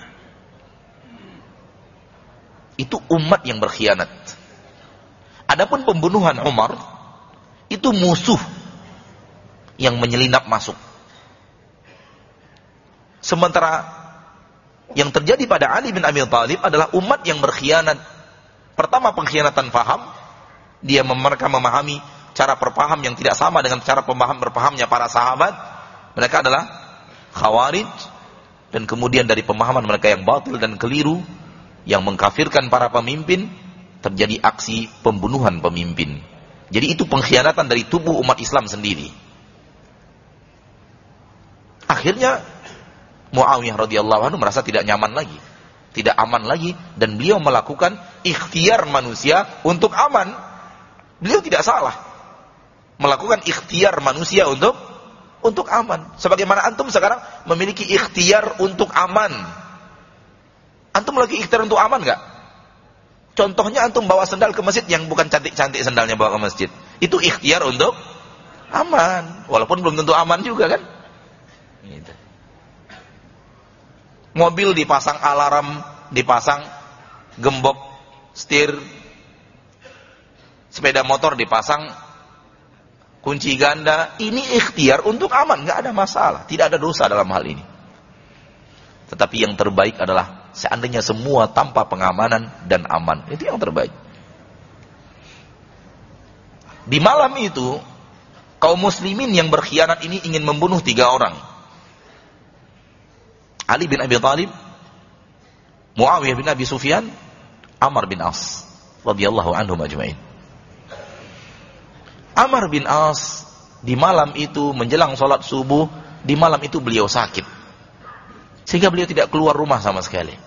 S1: Itu umat yang berkhianat. Adapun pembunuhan Umar, itu musuh yang menyelinap masuk. Sementara yang terjadi pada Ali bin Abi Thalib adalah umat yang berkhianat. Pertama, pengkhianatan faham. Dia mereka memahami cara berpaham yang tidak sama dengan cara pemaham berpahamnya para sahabat. Mereka adalah Khawarij. Dan kemudian dari pemahaman mereka yang batil dan keliru, yang mengkafirkan para pemimpin, terjadi aksi pembunuhan pemimpin. Jadi itu pengkhianatan dari tubuh umat Islam sendiri. Akhirnya Muawiyah radhiyallahu anhu merasa tidak nyaman lagi, tidak aman lagi, dan beliau melakukan ikhtiar manusia untuk aman. Beliau tidak salah melakukan ikhtiar manusia untuk untuk aman. Sebagaimana antum sekarang memiliki ikhtiar untuk aman. Antum lagi ikhtiar untuk aman nggak? Contohnya antum bawa sendal ke masjid yang bukan cantik-cantik sendalnya bawa ke masjid. Itu ikhtiar untuk aman, walaupun belum tentu aman juga kan? Gitu. Mobil dipasang alarm, dipasang gembok setir, sepeda motor dipasang kunci ganda. Ini ikhtiar untuk aman, nggak ada masalah, tidak ada dosa dalam hal ini. Tetapi yang terbaik adalah seandainya semua tanpa pengamanan dan aman, itu yang terbaik. Di malam itu, kaum muslimin yang berkhianat ini ingin membunuh tiga orang. Ali bin Abi Thalib, Muawiyah bin Abi Sufyan, Amr bin As radhiyallahu anhum ajma'in. Amr bin As di malam itu menjelang sholat subuh, di malam itu beliau sakit, sehingga beliau tidak keluar rumah sama sekali.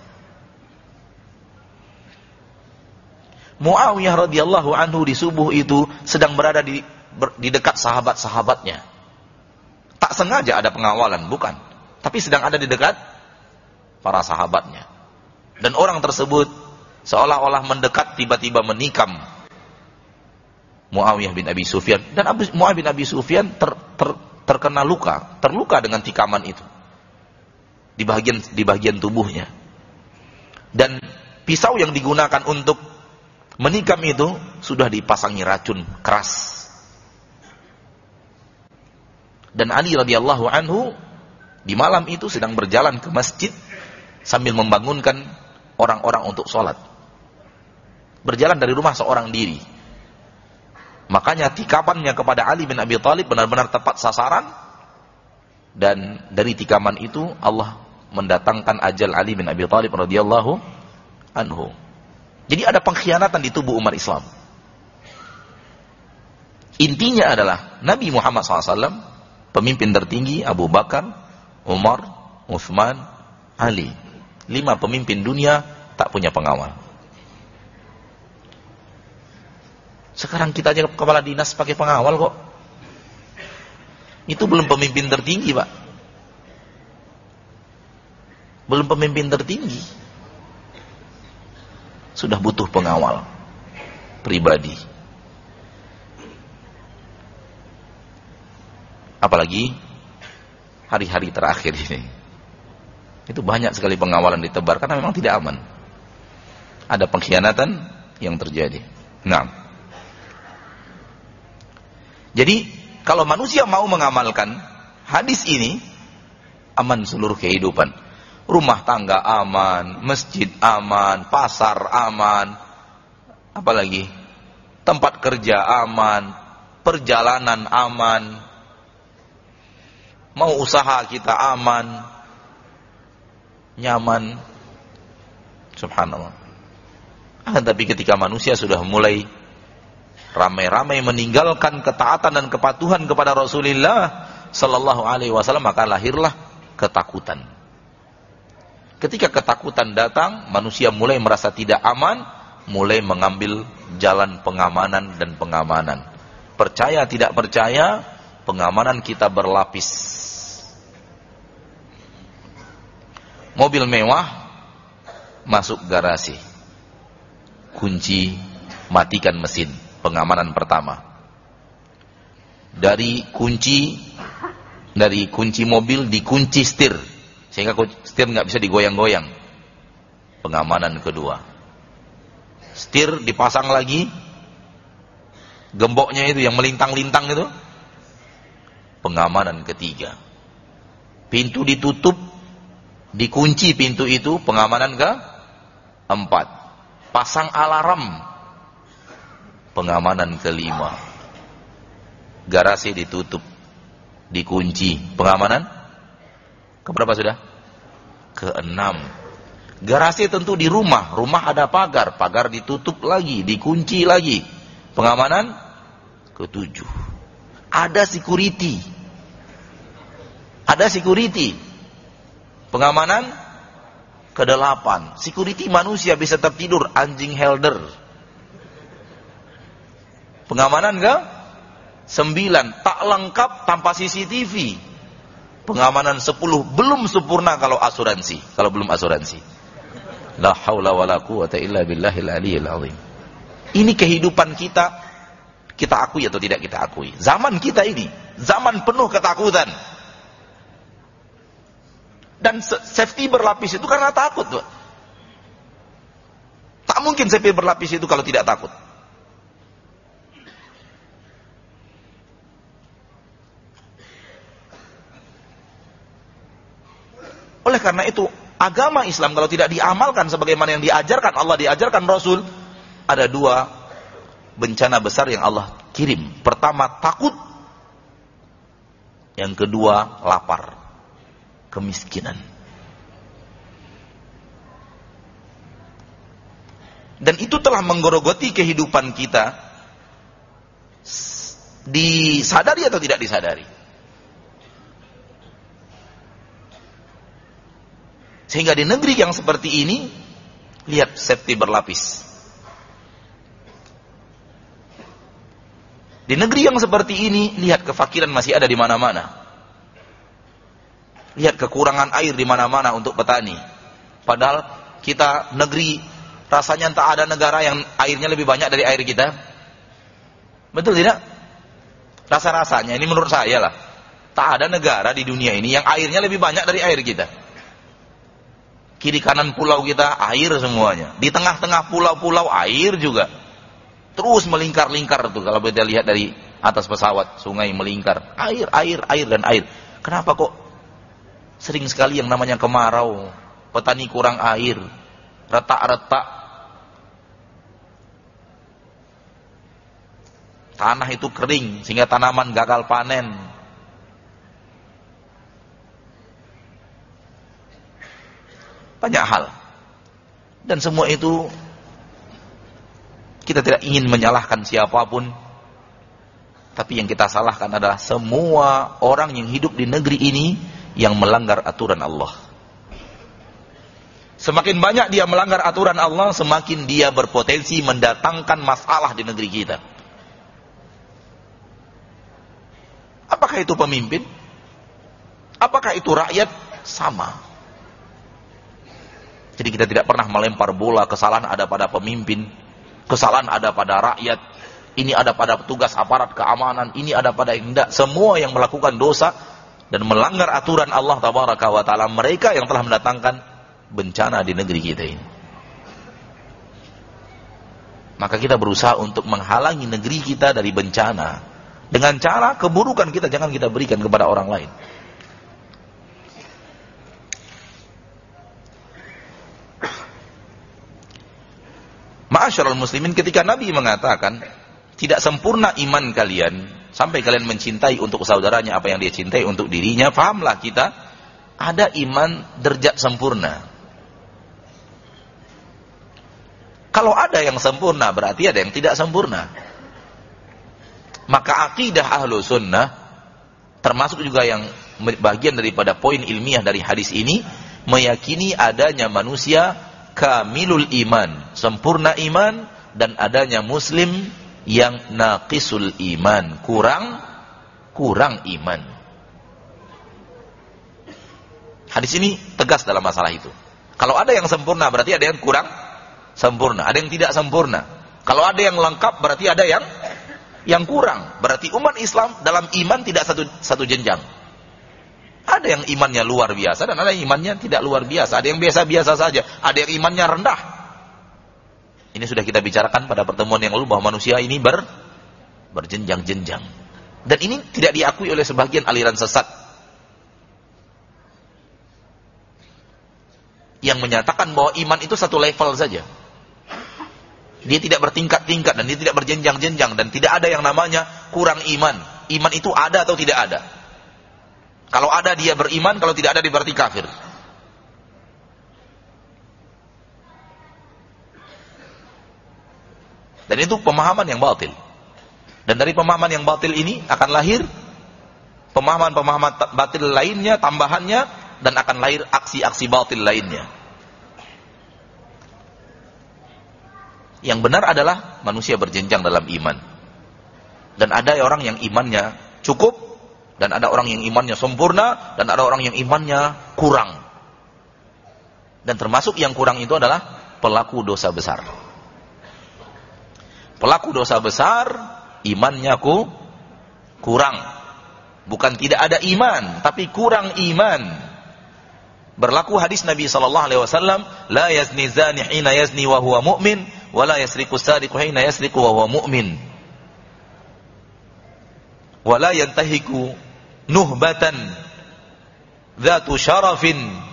S1: Muawiyah radhiyallahu anhu di subuh itu sedang berada di ber, di dekat sahabat-sahabatnya. Tak sengaja ada pengawalan, bukan. Tapi sedang ada di dekat para sahabatnya. Dan orang tersebut seolah-olah mendekat, tiba-tiba menikam Muawiyah bin Abi Sufyan. Dan Abu, Muawiyah bin Abi Sufyan ter, ter, terkena luka, terluka dengan tikaman itu di bagian di bagian tubuhnya. Dan pisau yang digunakan untuk menikam itu sudah dipasangi racun keras. Dan Ali radhiyallahu anhu di malam itu sedang berjalan ke masjid sambil membangunkan orang-orang untuk sholat. Berjalan dari rumah seorang diri. Makanya tikamannya kepada Ali bin Abi Thalib benar-benar tepat sasaran. Dan dari tikaman itu Allah mendatangkan ajal Ali bin Abi Thalib radhiyallahu anhu. Jadi ada pengkhianatan di tubuh umat Islam. Intinya adalah Nabi Muhammad shallallahu alaihi wasallam, pemimpin tertinggi Abu Bakar, Umar, Utsman, Ali. Lima pemimpin dunia tak punya pengawal. Sekarang kita aja kepala dinas pakai pengawal kok. Itu belum pemimpin tertinggi, Pak. Belum pemimpin tertinggi. Sudah butuh pengawal pribadi. Apalagi hari-hari terakhir ini. Itu banyak sekali pengawalan ditebar karena memang tidak aman. Ada pengkhianatan yang terjadi. Nah, jadi kalau manusia mau mengamalkan hadis ini, aman seluruh kehidupan. Rumah tangga aman, masjid aman, pasar aman, apalagi tempat kerja aman, perjalanan aman, mau usaha kita aman, nyaman. Subhanallah. Ah, tapi ketika manusia sudah mulai ramai-ramai meninggalkan ketaatan dan kepatuhan kepada Rasulullah sallallahu alaihi wasallam, maka lahirlah ketakutan. Ketika ketakutan datang, manusia mulai merasa tidak aman, mulai mengambil jalan pengamanan dan pengamanan. Percaya tidak percaya, pengamanan kita berlapis. Mobil mewah masuk garasi, kunci, matikan mesin. Pengamanan pertama. Dari kunci dari kunci mobil dikunci setir sehingga setir nggak bisa digoyang-goyang. Pengamanan kedua. Setir dipasang lagi, gemboknya itu yang melintang-lintang itu. Pengamanan ketiga. Pintu ditutup, dikunci pintu itu. Pengamanan ke empat. Pasang alarm. Pengamanan kelima. Garasi ditutup, dikunci. Pengamanan keberapa sudah? Keenam. Garasi tentu di rumah. Rumah ada pagar, pagar ditutup lagi, dikunci lagi. Pengamanan ketujuh. Ada security. Ada security. Pengamanan kedelapan. Security manusia bisa tertidur, anjing helder. Pengamanan ke sembilan, tak lengkap tanpa C C T V. Pengamanan sepuluh, belum sempurna kalau asuransi, kalau belum asuransi. La haula wala quwata illa billahil aliyyil azim. Ini kehidupan kita, kita akui atau tidak kita akui. Zaman kita ini, zaman penuh ketakutan. Dan safety berlapis itu karena takut, tuh. Tak mungkin safety berlapis itu kalau tidak takut. Oleh karena itu, agama Islam kalau tidak diamalkan sebagaimana yang diajarkan Allah, diajarkan Rasul, ada dua bencana besar yang Allah kirim. Pertama, takut. Yang kedua, lapar. Kemiskinan. Dan itu telah menggerogoti kehidupan kita. Disadari atau tidak disadari? Sehingga di negeri yang seperti ini, lihat safety berlapis. Di negeri yang seperti ini, lihat kefakiran masih ada di mana-mana. Lihat kekurangan air di mana-mana untuk petani. Padahal kita negeri, rasanya tak ada negara yang airnya lebih banyak dari air kita. Betul tidak? Rasa-rasanya, ini menurut saya lah. Tak ada negara di dunia ini yang airnya lebih banyak dari air kita. Kiri kanan pulau kita, air semuanya. Di tengah-tengah pulau-pulau, air juga. Terus melingkar-lingkar tuh kalau kita lihat dari atas pesawat, sungai melingkar, air, air, air dan air. Kenapa kok sering sekali yang namanya kemarau, petani kurang air, retak-retak, tanah itu kering sehingga tanaman gagal panen. Banyak hal. Dan semua itu kita tidak ingin menyalahkan siapapun, tapi yang kita salahkan adalah semua orang yang hidup di negeri ini yang melanggar aturan Allah. Semakin banyak dia melanggar aturan Allah, semakin dia berpotensi mendatangkan masalah di negeri kita. Apakah itu pemimpin? Apakah itu rakyat? Sama. Jadi kita tidak pernah melempar bola, kesalahan ada pada pemimpin, kesalahan ada pada rakyat, ini ada pada petugas aparat keamanan, ini ada pada yang tidak. Semua yang melakukan dosa dan melanggar aturan Allah Tabaraka wa Ta'ala, mereka yang telah mendatangkan bencana di negeri kita ini. Maka kita berusaha untuk menghalangi negeri kita dari bencana dengan cara keburukan kita jangan kita berikan kepada orang lain. Ma'asyiral muslimin, ketika Nabi mengatakan tidak sempurna iman kalian sampai kalian mencintai untuk saudaranya apa yang dia cintai untuk dirinya, fahamlah kita ada iman derajat sempurna. Kalau ada yang sempurna berarti ada yang tidak sempurna. Maka akidah ahlu sunnah termasuk juga yang bagian daripada poin ilmiah dari hadis ini, meyakini adanya manusia kamilul iman, sempurna iman, dan adanya muslim yang naqisul iman, kurang kurang iman. Hadis ini tegas dalam masalah itu. Kalau ada yang sempurna berarti ada yang kurang sempurna, ada yang tidak sempurna. Kalau ada yang lengkap berarti ada yang yang kurang. Berarti umat Islam dalam iman tidak satu satu jenjang. Ada yang imannya luar biasa dan ada yang imannya tidak luar biasa. Ada yang biasa-biasa saja, ada yang imannya rendah. Ini sudah kita bicarakan pada pertemuan yang lalu bahwa manusia ini ber, berjenjang-jenjang. Dan ini tidak diakui oleh sebagian aliran sesat yang menyatakan bahwa iman itu satu level saja. Dia tidak bertingkat-tingkat dan dia tidak berjenjang-jenjang dan tidak ada yang namanya kurang iman. Iman itu ada atau tidak ada. Kalau ada dia beriman, kalau tidak ada dia berarti kafir. Dan itu pemahaman yang batil. Dan dari pemahaman yang batil ini akan lahir pemahaman-pemahaman batil lainnya, tambahannya, dan akan lahir aksi-aksi batil lainnya. Yang benar adalah manusia berjenjang dalam iman. Dan ada orang yang imannya cukup, dan ada orang yang imannya sempurna, dan ada orang yang imannya kurang. Dan termasuk yang kurang itu adalah pelaku dosa besar. Pelaku dosa besar, imannya ku, kurang. Bukan tidak ada iman, tapi kurang iman. Berlaku hadis Nabi sallallahu alaihi wasallam, la yazni zani hina yazni wa huwa mu'min, wa la yasriqu sariqu hina yasriqu wa huwa mu'min. Wa la yantahiku nuhbatan dzatu syarafin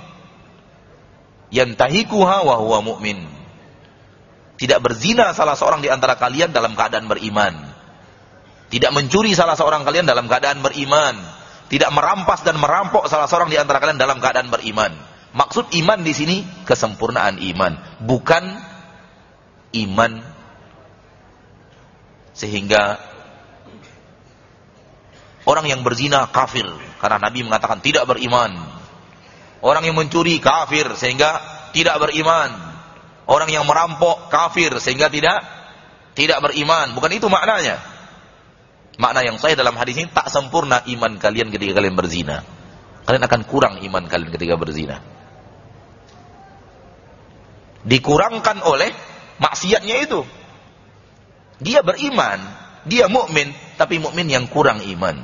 S1: yantahikuha wa huwa mu'min. Tidak berzina salah seorang di antara kalian dalam keadaan beriman. Tidak mencuri salah seorang kalian dalam keadaan beriman. Tidak merampas dan merampok salah seorang di antara kalian dalam keadaan beriman. Maksud iman di sini kesempurnaan iman, bukan iman sehingga orang yang berzina kafir karena Nabi mengatakan tidak beriman. Orang yang mencuri kafir sehingga tidak beriman. Orang yang merampok kafir sehingga tidak tidak beriman. Bukan itu maknanya. Makna yang sahih dalam hadis ini, tak sempurna iman kalian ketika kalian berzina. Kalian akan kurang iman kalian ketika berzina. Dikurangkan oleh maksiatnya itu. Dia beriman, dia mukmin, tapi mukmin yang kurang iman.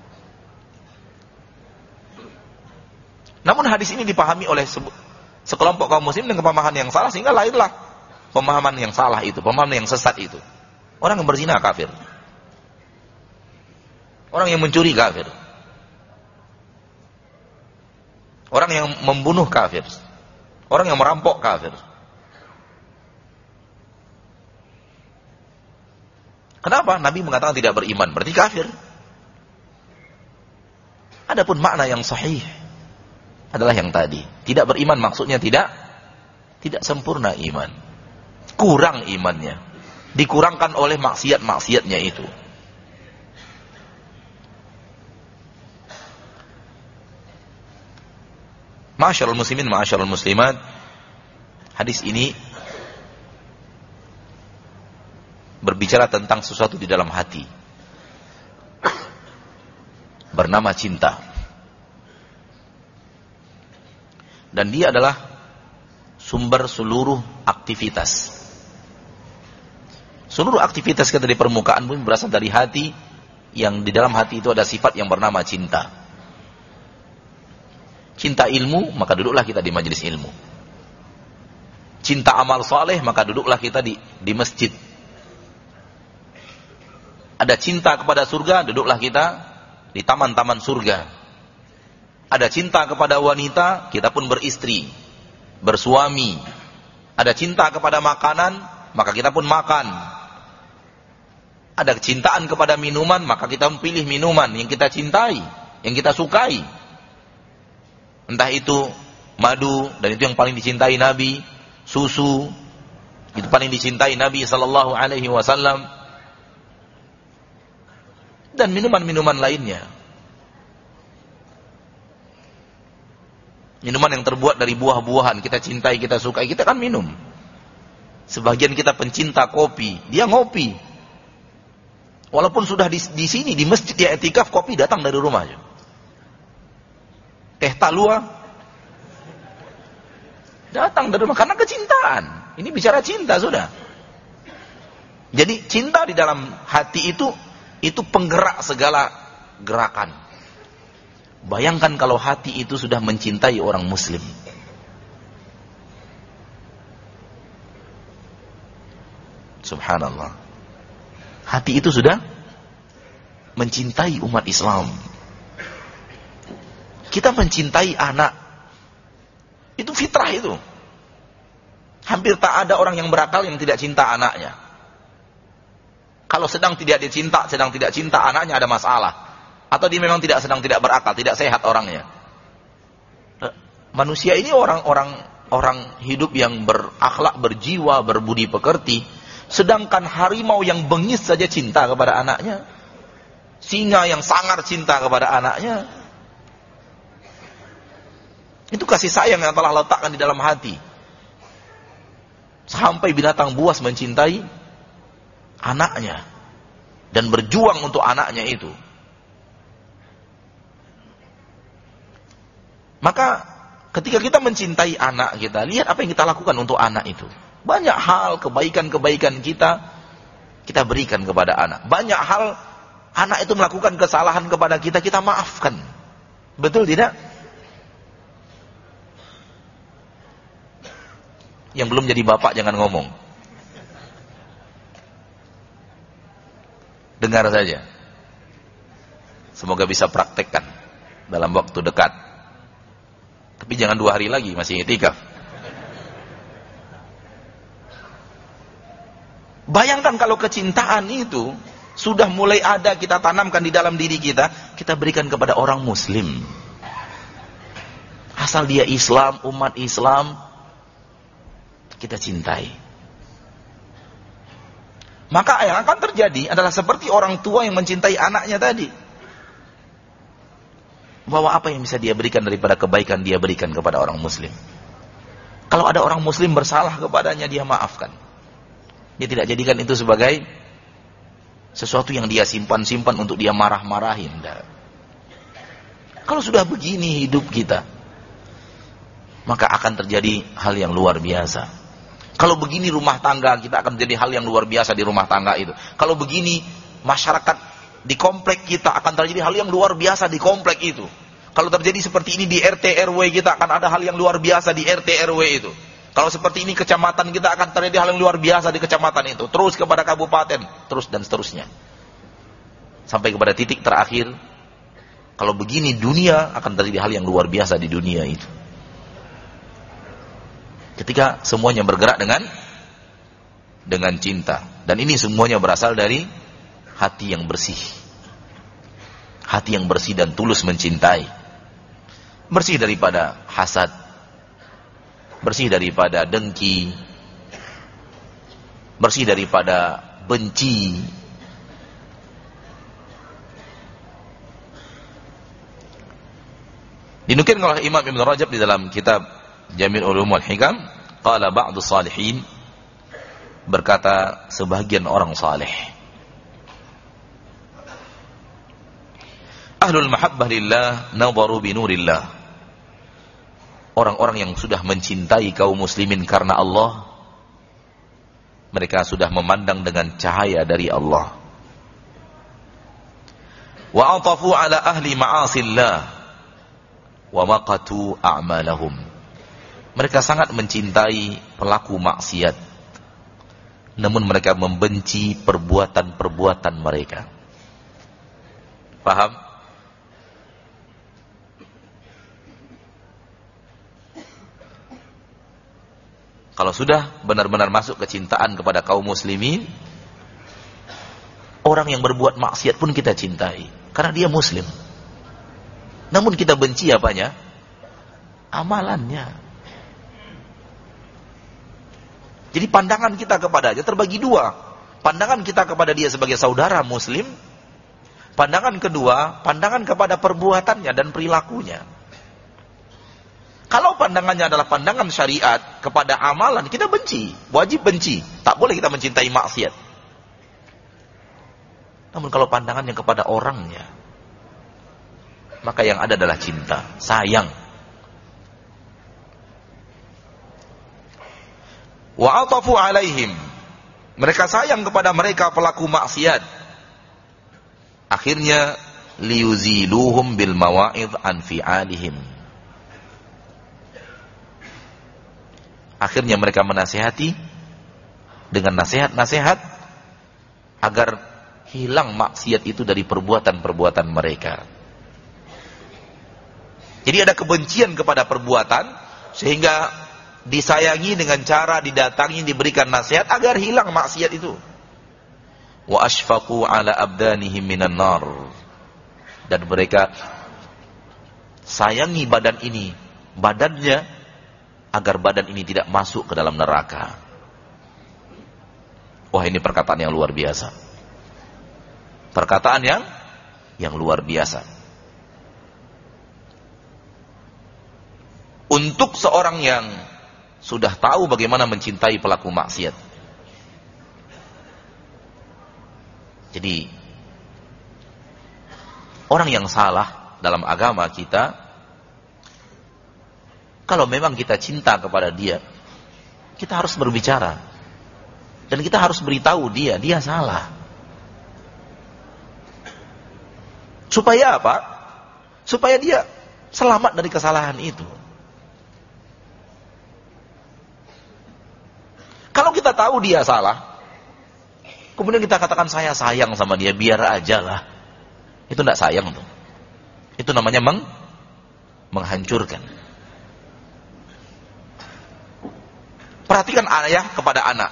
S1: Namun hadis ini dipahami oleh sekelompok kaum muslim dengan pemahaman yang salah, sehingga lahirlah pemahaman yang salah itu, pemahaman yang sesat itu. Orang yang berzina kafir. Orang yang mencuri kafir. Orang yang membunuh kafir. Orang yang merampok kafir. Kenapa? Nabi mengatakan tidak beriman, berarti kafir. Adapun makna yang sahih adalah yang tadi. Tidak beriman maksudnya tidak tidak sempurna iman. Kurang imannya. Dikurangkan oleh maksiat-maksiatnya itu. Ma'asyiral muslimin, ma'asyiral muslimat, hadis ini berbicara tentang sesuatu di dalam hati bernama cinta. Dan dia adalah sumber seluruh aktivitas. Seluruh aktivitas kita di permukaan bumi berasal dari hati, yang di dalam hati itu ada sifat yang bernama cinta. Cinta ilmu, maka duduklah kita di majelis ilmu. Cinta amal soleh, maka duduklah kita di, di masjid. Ada cinta kepada surga, duduklah kita di taman-taman surga. Ada cinta kepada wanita, kita pun beristri, bersuami. Ada cinta kepada makanan, maka kita pun makan. Ada kecintaan kepada minuman, maka kita pilih minuman yang kita cintai, yang kita sukai. Entah itu madu, dan itu yang paling dicintai Nabi, susu, itu paling dicintai Nabi sallallahu alaihi wasallam, dan minuman-minuman lainnya. Minuman yang terbuat dari buah-buahan, kita cintai, kita sukai, kita kan minum. Sebagian kita pencinta kopi, dia ngopi. Walaupun sudah di, di sini, di masjid dia etikaf, kopi datang dari rumah aja. Teh talua datang dari rumah, karena kecintaan. Ini bicara cinta sudah. Jadi cinta di dalam hati itu, itu penggerak segala gerakan. Bayangkan kalau hati itu sudah mencintai orang muslim. Subhanallah. Hati itu sudah mencintai umat Islam. Kita mencintai anak. Itu fitrah itu. Hampir tak ada orang yang berakal yang tidak cinta anaknya. Kalau sedang tidak dicinta, sedang tidak cinta anaknya, ada masalah. Atau dia memang tidak sedang tidak berakal, tidak sehat orangnya. Manusia ini orang-orang orang hidup yang berakhlak, berjiwa, berbudi pekerti. Sedangkan harimau yang bengis saja cinta kepada anaknya. Singa yang sangar cinta kepada anaknya. Itu kasih sayang yang telah letakkan di dalam hati. Sampai binatang buas mencintai anaknya. Dan berjuang untuk anaknya itu. Maka ketika kita mencintai anak kita, lihat apa yang kita lakukan untuk anak itu. Banyak hal kebaikan-kebaikan kita, kita berikan kepada anak. Banyak hal anak itu melakukan kesalahan kepada kita, kita maafkan. Betul tidak? Yang belum jadi bapak jangan ngomong. Dengar saja. Semoga bisa praktekkan dalam waktu dekat. Tapi jangan dua hari lagi, masih i'tikaf. Bayangkan kalau kecintaan itu sudah mulai ada, kita tanamkan di dalam diri kita, kita berikan kepada orang muslim. Asal dia Islam, umat Islam, kita cintai. Maka yang akan terjadi adalah seperti orang tua yang mencintai anaknya tadi. Bahwa apa yang bisa dia berikan daripada kebaikan, dia berikan kepada orang muslim. Kalau ada orang muslim bersalah kepadanya, dia maafkan. Dia tidak jadikan itu sebagai sesuatu yang dia simpan-simpan untuk dia marah-marahin. Enggak. Kalau sudah begini hidup kita, maka akan terjadi hal yang luar biasa. Kalau begini rumah tangga kita, akan terjadi hal yang luar biasa di rumah tangga itu. Kalau begini masyarakat di komplek kita, akan terjadi hal yang luar biasa di komplek itu. Kalau terjadi seperti ini di R T R W kita, akan ada hal yang luar biasa di R T R W itu. Kalau seperti ini kecamatan kita, akan terjadi hal yang luar biasa di kecamatan itu. Terus kepada kabupaten, terus dan seterusnya. Sampai kepada titik terakhir, kalau begini dunia, akan terjadi hal yang luar biasa di dunia itu. Ketika semuanya bergerak dengan dengan cinta. Dan ini semuanya berasal dari hati yang bersih. Hati yang bersih dan tulus mencintai. Bersih daripada hasad, bersih daripada dengki, bersih daripada benci. Dinukilkan oleh Imam Ibn Rajab di dalam kitab Jami' Ulum wal Hikam, qala ba'du salihin, berkata sebagian orang saleh, ahlul mahabbah lillah nadharu bi nurillah. Orang-orang yang sudah mencintai kaum muslimin karena Allah, mereka sudah memandang dengan cahaya dari Allah. Wa atafu ala ahli ma'asillah wa maqatu a'malahum. Mereka sangat mencintai pelaku maksiat, namun mereka membenci perbuatan-perbuatan mereka. Paham? Kalau sudah benar-benar masuk kecintaan kepada kaum muslimin, orang yang berbuat maksiat pun kita cintai, karena dia muslim. Namun kita benci apanya? Amalannya. Jadi pandangan kita kepadanya terbagi dua. Pandangan kita kepada dia sebagai saudara muslim. Pandangan kedua, pandangan kepada perbuatannya dan perilakunya. Kalau pandangannya adalah pandangan syariat kepada amalan, kita benci, wajib benci. Tak boleh kita mencintai maksiat. Namun kalau pandangannya kepada orangnya, maka yang ada adalah cinta, sayang. Wa atafu alaihim, mereka sayang kepada mereka pelaku maksiat. Akhirnya liyuziluhum bil mawa'idh an fi'alihim. Akhirnya mereka menasihati dengan nasihat-nasihat agar hilang maksiat itu dari perbuatan-perbuatan mereka. Jadi ada kebencian kepada perbuatan, sehingga disayangi dengan cara didatangi, diberikan nasihat agar hilang maksiat itu. Wa ashfaqu ala abdanihim minan nar. Dan mereka sayangi badan ini, badannya, agar badan ini tidak masuk ke dalam neraka. Wah, ini perkataan yang luar biasa. Perkataan yang yang luar biasa. Untuk seorang yang sudah tahu bagaimana mencintai pelaku maksiat. Jadi orang yang salah dalam agama kita, kalau memang kita cinta kepada dia, kita harus berbicara. Dan kita harus beritahu dia, dia salah. Supaya apa? Supaya dia selamat dari kesalahan itu. Kalau kita tahu dia salah, kemudian kita katakan saya sayang sama dia, biar aja lah. Itu tidak sayang tuh. Itu namanya meng menghancurkan. Perhatikan ayah kepada anak.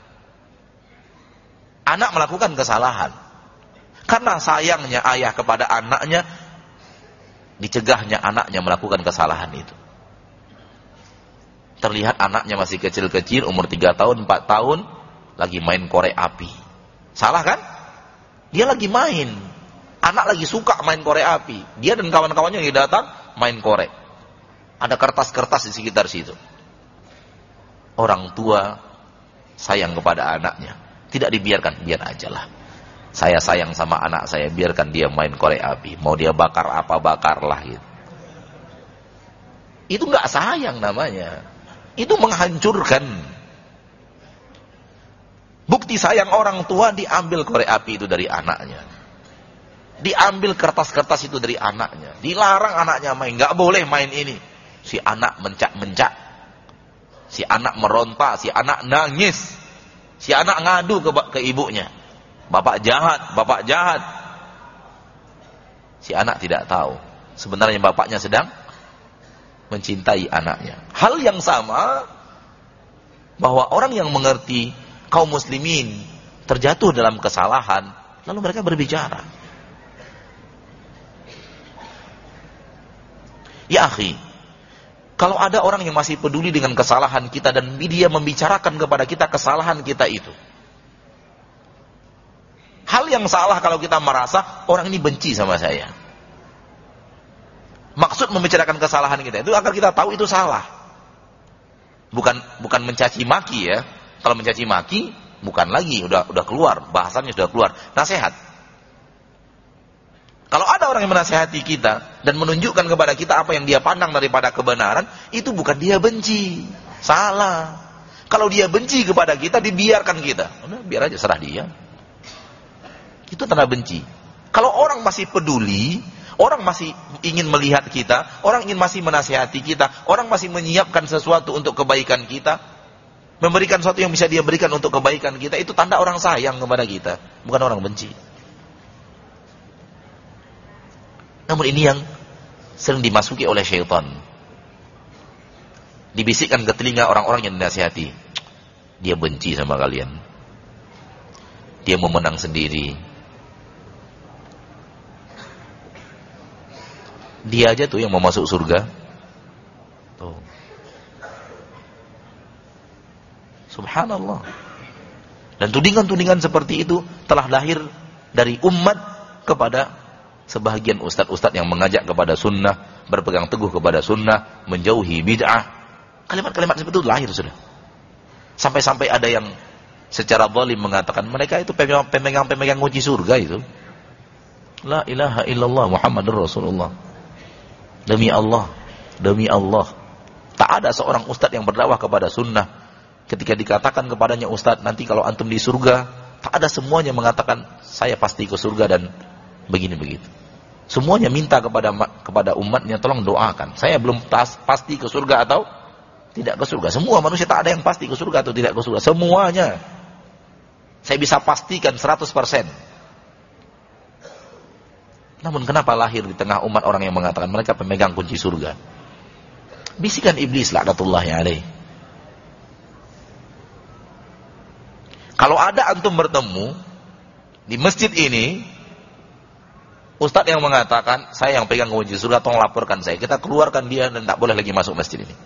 S1: Anak melakukan kesalahan. Karena sayangnya ayah kepada anaknya, dicegahnya anaknya melakukan kesalahan itu. Terlihat anaknya masih kecil-kecil, umur tiga tahun, empat tahun, lagi main korek api. Salah kan? Dia lagi main. Anak lagi suka main korek api. Dia dan kawan-kawannya yang datang main korek. Ada kertas-kertas di sekitar situ. Orang tua sayang kepada anaknya, tidak dibiarkan, biar aja lah. Saya sayang sama anak saya, biarkan dia main korek api. Mau dia bakar apa, bakarlah gitu. Itu nggak sayang namanya. Itu menghancurkan. Bukti sayang orang tua, diambil korek api itu dari anaknya. Diambil kertas-kertas itu dari anaknya. Dilarang anaknya main, nggak boleh main ini. Si anak mencak-mencak. Si anak meronta, si anak nangis. Si anak ngadu ke, ke ibunya. Bapak jahat, bapak jahat. Si anak tidak tahu. Sebenarnya bapaknya sedang mencintai anaknya. Hal yang sama, bahwa orang yang mengerti kaum muslimin terjatuh dalam kesalahan, lalu mereka berbicara. Ya akhi, kalau ada orang yang masih peduli dengan kesalahan kita dan dia membicarakan kepada kita kesalahan kita itu, hal yang salah kalau kita merasa orang ini benci sama saya. Maksud membicarakan kesalahan kita itu agar kita tahu itu salah. Bukan bukan mencaci maki ya. Kalau mencaci maki bukan lagi, udah udah keluar, bahasanya sudah keluar. Nasihat. Kalau ada orang yang menasihati kita dan menunjukkan kepada kita apa yang dia pandang daripada kebenaran, itu bukan dia benci. Salah. Kalau dia benci kepada kita, dibiarkan kita. Udah, biar aja, serah dia. Itu tanda benci. Kalau orang masih peduli, orang masih ingin melihat kita, orang ingin masih menasihati kita, orang masih menyiapkan sesuatu untuk kebaikan kita, memberikan sesuatu yang bisa dia berikan untuk kebaikan kita, itu tanda orang sayang kepada kita, bukan orang benci. Namun ini yang sering dimasuki oleh syaitan. Dibisikkan ke telinga orang-orang yang dinasihati. Dia benci sama kalian. Dia mau menang sendiri. Dia aja tuh yang mau masuk surga. Tuh. Subhanallah. Dan tudingan-tudingan seperti itu telah lahir dari umat kepada sebahagian ustadz-ustadz yang mengajak kepada sunnah, berpegang teguh kepada sunnah, menjauhi bid'ah. Kalimat-kalimat seperti itu lahir sudah. Sampai-sampai ada yang secara zalim mengatakan mereka itu pemegang-pemegang kunci surga itu. La ilaha illallah Muhammadur Rasulullah. Demi Allah, demi Allah, tak ada seorang ustadz yang berdakwah kepada sunnah ketika dikatakan kepadanya, ustadz nanti kalau antum di surga, tak ada semuanya mengatakan saya pasti ke surga dan begini begitu. Semuanya minta kepada kepada umatnya, tolong doakan. Saya belum pas, pasti ke surga atau tidak ke surga. Semua manusia tak ada yang pasti ke surga atau tidak ke surga. Semuanya saya bisa pastikan seratus persen. Namun kenapa lahir di tengah umat orang yang mengatakan mereka pemegang kunci surga? Bisikan iblis laknatullahi alaih. Kalau ada antum bertemu di masjid ini, ustadz yang mengatakan saya yang pegang kunci surga, tolong laporkan saya, kita keluarkan dia dan tak boleh lagi masuk masjid ini.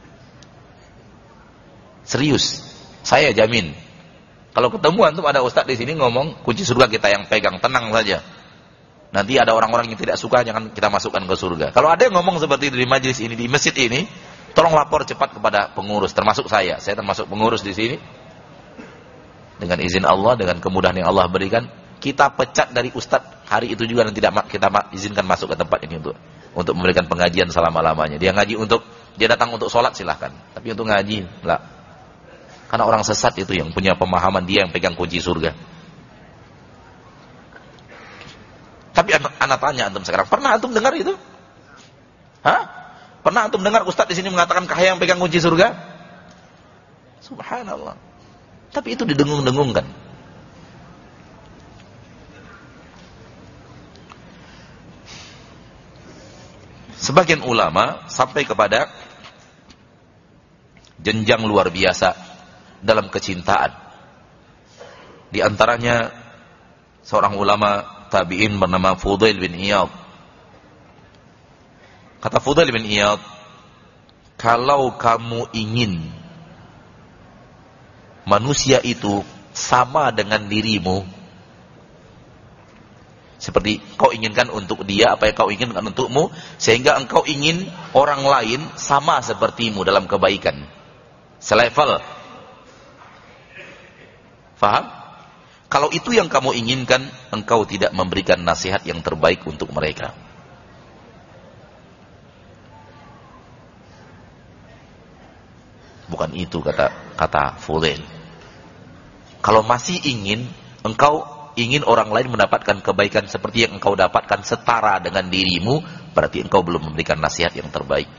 S1: Serius, saya jamin. Kalau ketemu antum ada ustadz di sini ngomong kunci surga kita yang pegang, tenang saja. Nanti ada orang-orang yang tidak suka, jangan kita masukkan ke surga. Kalau ada yang ngomong seperti itu di majelis ini, di masjid ini, tolong lapor cepat kepada pengurus, termasuk saya. Saya termasuk pengurus di sini. Dengan izin Allah, dengan kemudahan yang Allah berikan, kita pecat dari ustadz hari itu juga dan tidak kita izinkan masuk ke tempat ini untuk untuk memberikan pengajian selama-lamanya. Dia ngaji untuk, dia datang untuk sholat silahkan, tapi untuk ngaji lah. Karena orang sesat itu yang punya pemahaman dia yang pegang kunci surga. Tapi anak, anak tanya antum sekarang, pernah antum dengar itu? Hah? Pernah antum dengar ustadz di sini mengatakan kaya yang pegang kunci surga? Subhanallah. Tapi itu didengung-dengungkan. Sebagian ulama sampai kepada jenjang luar biasa dalam kecintaan. Di antaranya seorang ulama tabi'in bernama Fudail bin Iyad. Kata Fudail bin Iyad, kalau kamu ingin manusia itu sama dengan dirimu, seperti kau inginkan untuk dia apa yang kau inginkan untukmu, sehingga engkau ingin orang lain sama sepertimu dalam kebaikan, selevel. Faham? Kalau itu yang kamu inginkan, engkau tidak memberikan nasihat yang terbaik untuk mereka. Bukan itu kata kata Fudail. Kalau masih ingin, engkau ingin orang lain mendapatkan kebaikan seperti yang engkau dapatkan setara dengan dirimu, berarti engkau belum memberikan nasihat yang terbaik.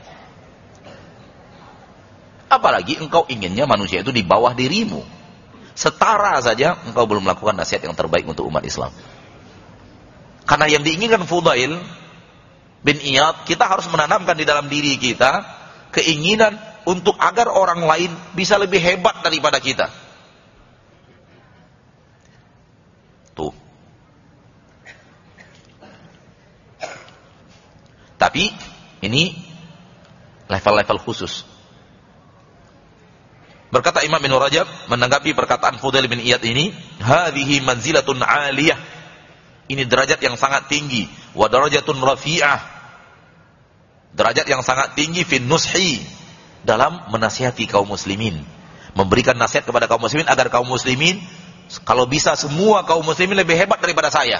S1: Apalagi engkau inginnya manusia itu di bawah dirimu. Setara saja engkau belum melakukan nasihat yang terbaik untuk umat Islam. Karena yang diinginkan Fudail bin Iyad, kita harus menanamkan di dalam diri kita keinginan untuk agar orang lain bisa lebih hebat daripada kita. Tuh. Tapi ini level-level khusus. Berkata Imam Ibnu Rajab menanggapi perkataan Fudail bin Iyad ini, hadhihi manzilatun 'aliyah. Ini derajat yang sangat tinggi, wa darajatun rafi'ah. Derajat yang sangat tinggi fin nushi, dalam menasihati kaum muslimin, memberikan nasihat kepada kaum muslimin agar kaum muslimin, kalau bisa semua kaum muslimin lebih hebat daripada saya.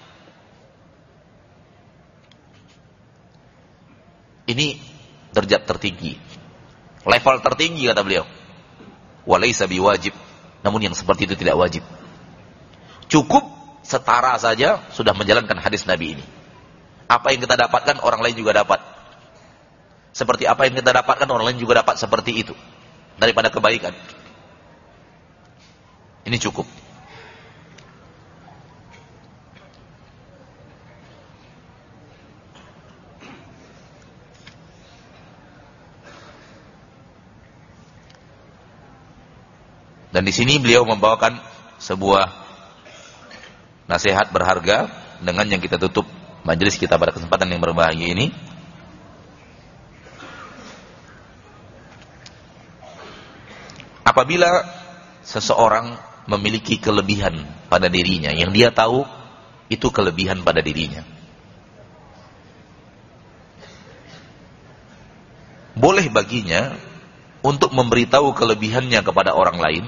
S1: Ini derajat tertinggi, level tertinggi kata beliau. Walaysa biwajib, namun yang seperti itu tidak wajib. Cukup setara saja sudah menjalankan hadis Nabi ini. Apa yang kita dapatkan orang lain juga dapat. Seperti apa yang kita dapatkan orang lain juga dapat seperti itu daripada kebaikan. Ini cukup. Dan di sini beliau membawakan sebuah nasihat berharga dengan yang kita tutup majelis kita pada kesempatan yang berbahagia ini. Apabila seseorang memiliki kelebihan pada dirinya yang dia tahu itu kelebihan pada dirinya, boleh baginya untuk memberitahu kelebihannya kepada orang lain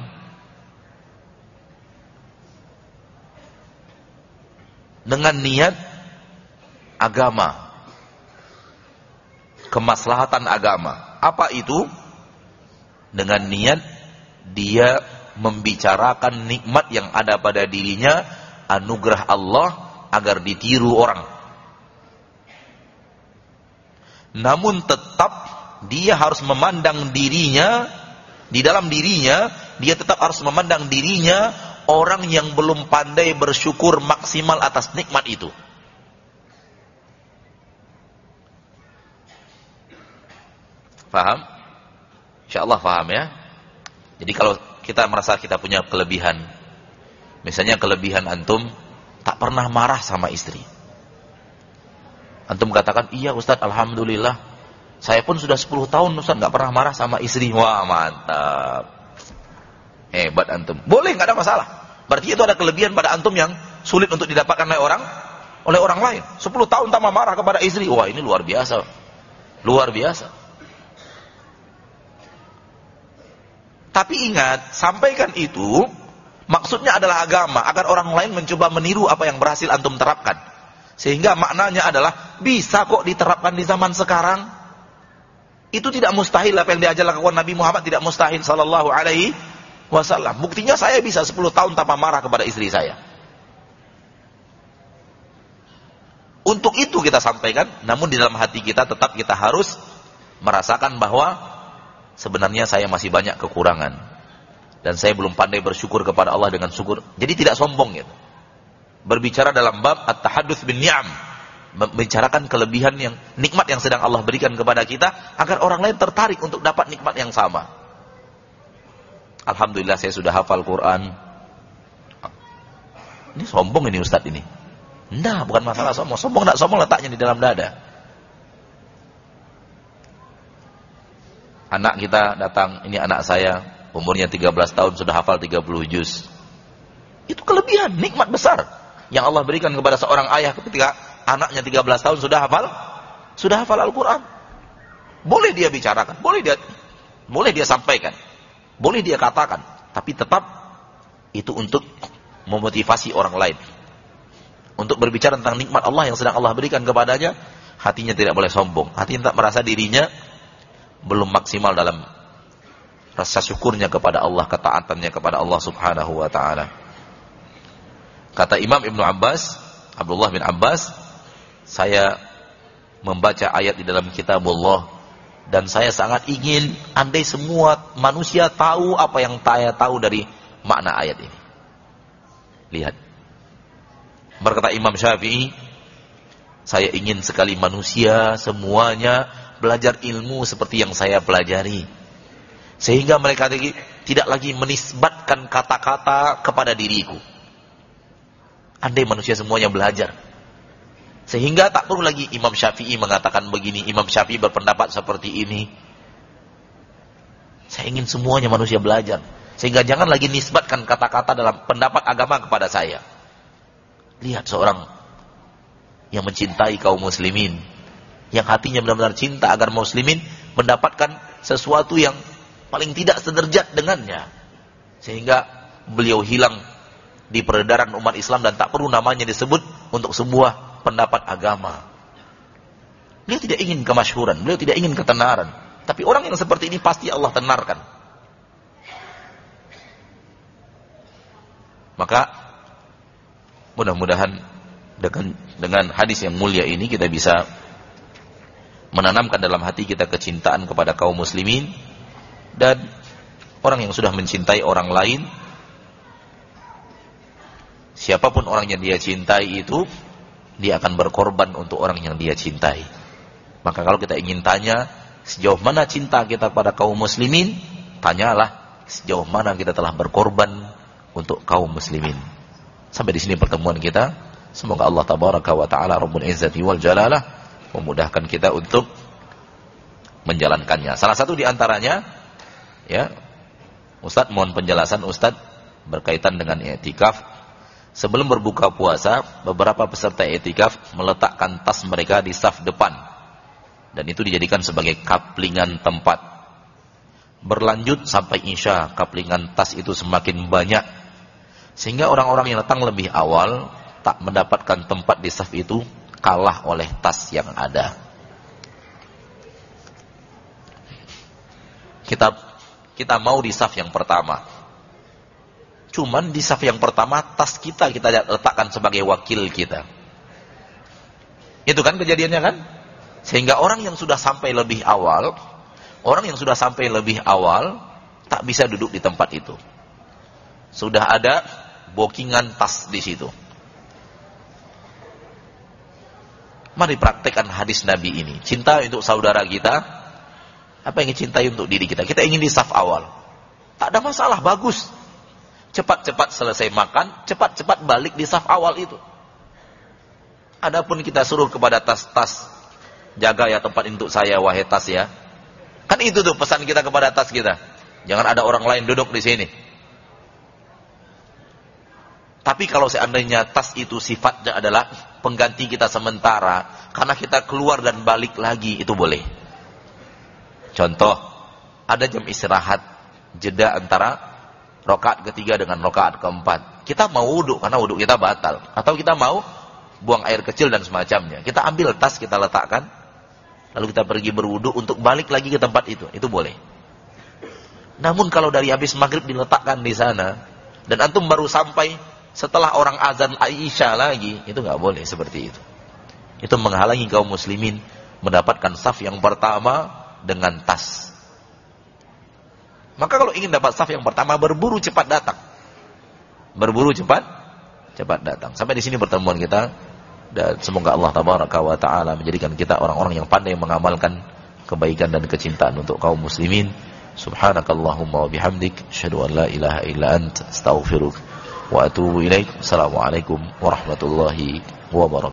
S1: dengan niat agama, kemaslahatan agama. Apa itu? Dengan niat dia membicarakan nikmat yang ada pada dirinya, anugerah Allah, agar ditiru orang. Namun tetap dia harus memandang dirinya, di dalam dirinya dia tetap harus memandang dirinya orang yang belum pandai bersyukur maksimal atas nikmat itu. Faham? Insyaallah faham ya. Jadi kalau kita merasa kita punya kelebihan, misalnya kelebihan antum tak pernah marah sama istri. Antum katakan, iya Ustaz, alhamdulillah, saya pun sudah sepuluh tahun Ustaz gak pernah marah sama istri. Wah mantap, hebat antum. Boleh, gak ada masalah. Berarti itu ada kelebihan pada antum yang sulit untuk didapatkan oleh orang oleh orang lain. sepuluh tahun tanpa marah kepada istri. Wah ini luar biasa. Luar biasa. Tapi ingat, sampaikan itu maksudnya adalah agama, agar orang lain mencoba meniru apa yang berhasil antum terapkan. Sehingga maknanya adalah bisa kok diterapkan di zaman sekarang. Itu tidak mustahil, apa yang diajar lakukan Nabi Muhammad tidak mustahil sallallahu alaihi wasallam. Buktinya saya bisa sepuluh tahun tanpa marah kepada istri saya. Untuk itu kita sampaikan, namun di dalam hati kita tetap kita harus merasakan bahwa sebenarnya saya masih banyak kekurangan dan saya belum pandai bersyukur kepada Allah dengan syukur. Jadi tidak sombong gitu. Berbicara dalam bab at-tahadduts bin ni'am, membicarakan kelebihan yang nikmat yang sedang Allah berikan kepada kita agar orang lain tertarik untuk dapat nikmat yang sama. Alhamdulillah saya sudah hafal Quran. Ini sombong ini Ustadz ini. Nah, bukan masalah sombong. Sombong enggak sombong letaknya di dalam dada. Anak kita datang, ini anak saya, umurnya tiga belas tahun sudah hafal tiga puluh juz. Itu kelebihan, nikmat besar yang Allah berikan kepada seorang ayah ketika anaknya tiga belas tahun sudah hafal sudah hafal Al-Qur'an. Boleh dia bicarakan, boleh dia boleh dia sampaikan, boleh dia katakan, tapi tetap itu untuk memotivasi orang lain untuk berbicara tentang nikmat Allah yang sedang Allah berikan kepadanya, hatinya tidak boleh sombong. Hatinya tak merasa dirinya belum maksimal dalam rasa syukurnya kepada Allah, ketaatannya kepada Allah Subhanahu wa taala. Kata Imam Ibnu Abbas, Abdullah bin Abbas, saya membaca ayat di dalam kitabullah dan saya sangat ingin andai semua manusia tahu apa yang saya tahu dari makna ayat ini. Lihat. Berkata Imam Syafi'i, saya ingin sekali manusia semuanya belajar ilmu seperti yang saya pelajari, sehingga mereka tidak lagi menisbatkan kata-kata kepada diriku. Andai manusia semuanya belajar, sehingga tak perlu lagi Imam Syafi'i mengatakan begini, Imam Syafi'i berpendapat seperti ini. Saya ingin semuanya manusia belajar, sehingga jangan lagi nisbatkan kata-kata dalam pendapat agama kepada saya. Lihat seorang yang mencintai kaum muslimin, yang hatinya benar-benar cinta agar muslimin mendapatkan sesuatu yang paling tidak sederajat dengannya, sehingga beliau hilang di peredaran umat Islam dan tak perlu namanya disebut untuk sebuah pendapat agama. Beliau tidak ingin kemasyhuran, beliau tidak ingin ketenaran, tapi orang yang seperti ini pasti Allah tenarkan. Maka mudah-mudahan dengan dengan hadis yang mulia ini kita bisa menanamkan dalam hati kita kecintaan kepada kaum muslimin, dan orang yang sudah mencintai orang lain, siapapun orang yang dia cintai itu, dia akan berkorban untuk orang yang dia cintai. Maka kalau kita ingin tanya sejauh mana cinta kita kepada kaum muslimin, tanyalah sejauh mana kita telah berkorban untuk kaum muslimin. Sampai di sini pertemuan kita. Semoga Allah tabaraka wa ta'ala Rabbul Izzati wal Jalalah memudahkan kita untuk menjalankannya. Salah satu di antaranya, ya, Ustaz mohon penjelasan Ustaz berkaitan dengan i'tikaf. Sebelum berbuka puasa, beberapa peserta i'tikaf meletakkan tas mereka di saf depan, dan itu dijadikan sebagai kaplingan tempat. Berlanjut sampai Isya, kaplingan tas itu semakin banyak, sehingga orang-orang yang datang lebih awal tak mendapatkan tempat di saf itu, kalah oleh tas yang ada. Kita kita mau di saf yang pertama, cuman di saf yang pertama tas kita kita letakkan sebagai wakil kita. Itu kan kejadiannya kan? Sehingga orang yang sudah sampai lebih awal, orang yang sudah sampai lebih awal tak bisa duduk di tempat itu. Sudah ada bookingan tas di situ. Mari praktekkan hadis Nabi ini. Cinta untuk saudara kita, apa yang cintai untuk diri kita. Kita ingin di saf awal, tak ada masalah, bagus. Cepat-cepat selesai makan, cepat-cepat balik di saf awal itu. Adapun kita suruh kepada tas-tas, jaga ya tempat untuk saya wahai tas ya. Kan itu tuh pesan kita kepada tas kita. Jangan ada orang lain duduk di sini. Tapi kalau seandainya tas itu sifatnya adalah pengganti kita sementara, karena kita keluar dan balik lagi, itu boleh. Contoh, ada jam istirahat, jeda antara rakaat ketiga dengan rakaat keempat. Kita mau wudhu, karena wudhu kita batal. Atau kita mau buang air kecil dan semacamnya. Kita ambil tas, kita letakkan, lalu kita pergi berwudhu untuk balik lagi ke tempat itu. Itu boleh. Namun kalau dari habis maghrib diletakkan di sana, dan antum baru sampai setelah orang azan Aisyah lagi, itu nggak boleh seperti itu. Itu menghalangi kaum muslimin mendapatkan saf yang pertama dengan tas. Maka kalau ingin dapat saf yang pertama, berburu cepat datang. Berburu cepat, cepat datang. Sampai di sini pertemuan kita, dan semoga Allah tabaraka wa ta'ala menjadikan kita orang-orang yang pandai mengamalkan kebaikan dan kecintaan untuk kaum muslimin. Subhanakallahumma wa bihamdik, asyhadu an la ilaha illa anta, astaghfiruka wa atubu ilaik. Assalamualaikum warahmatullahi wabarakatuh.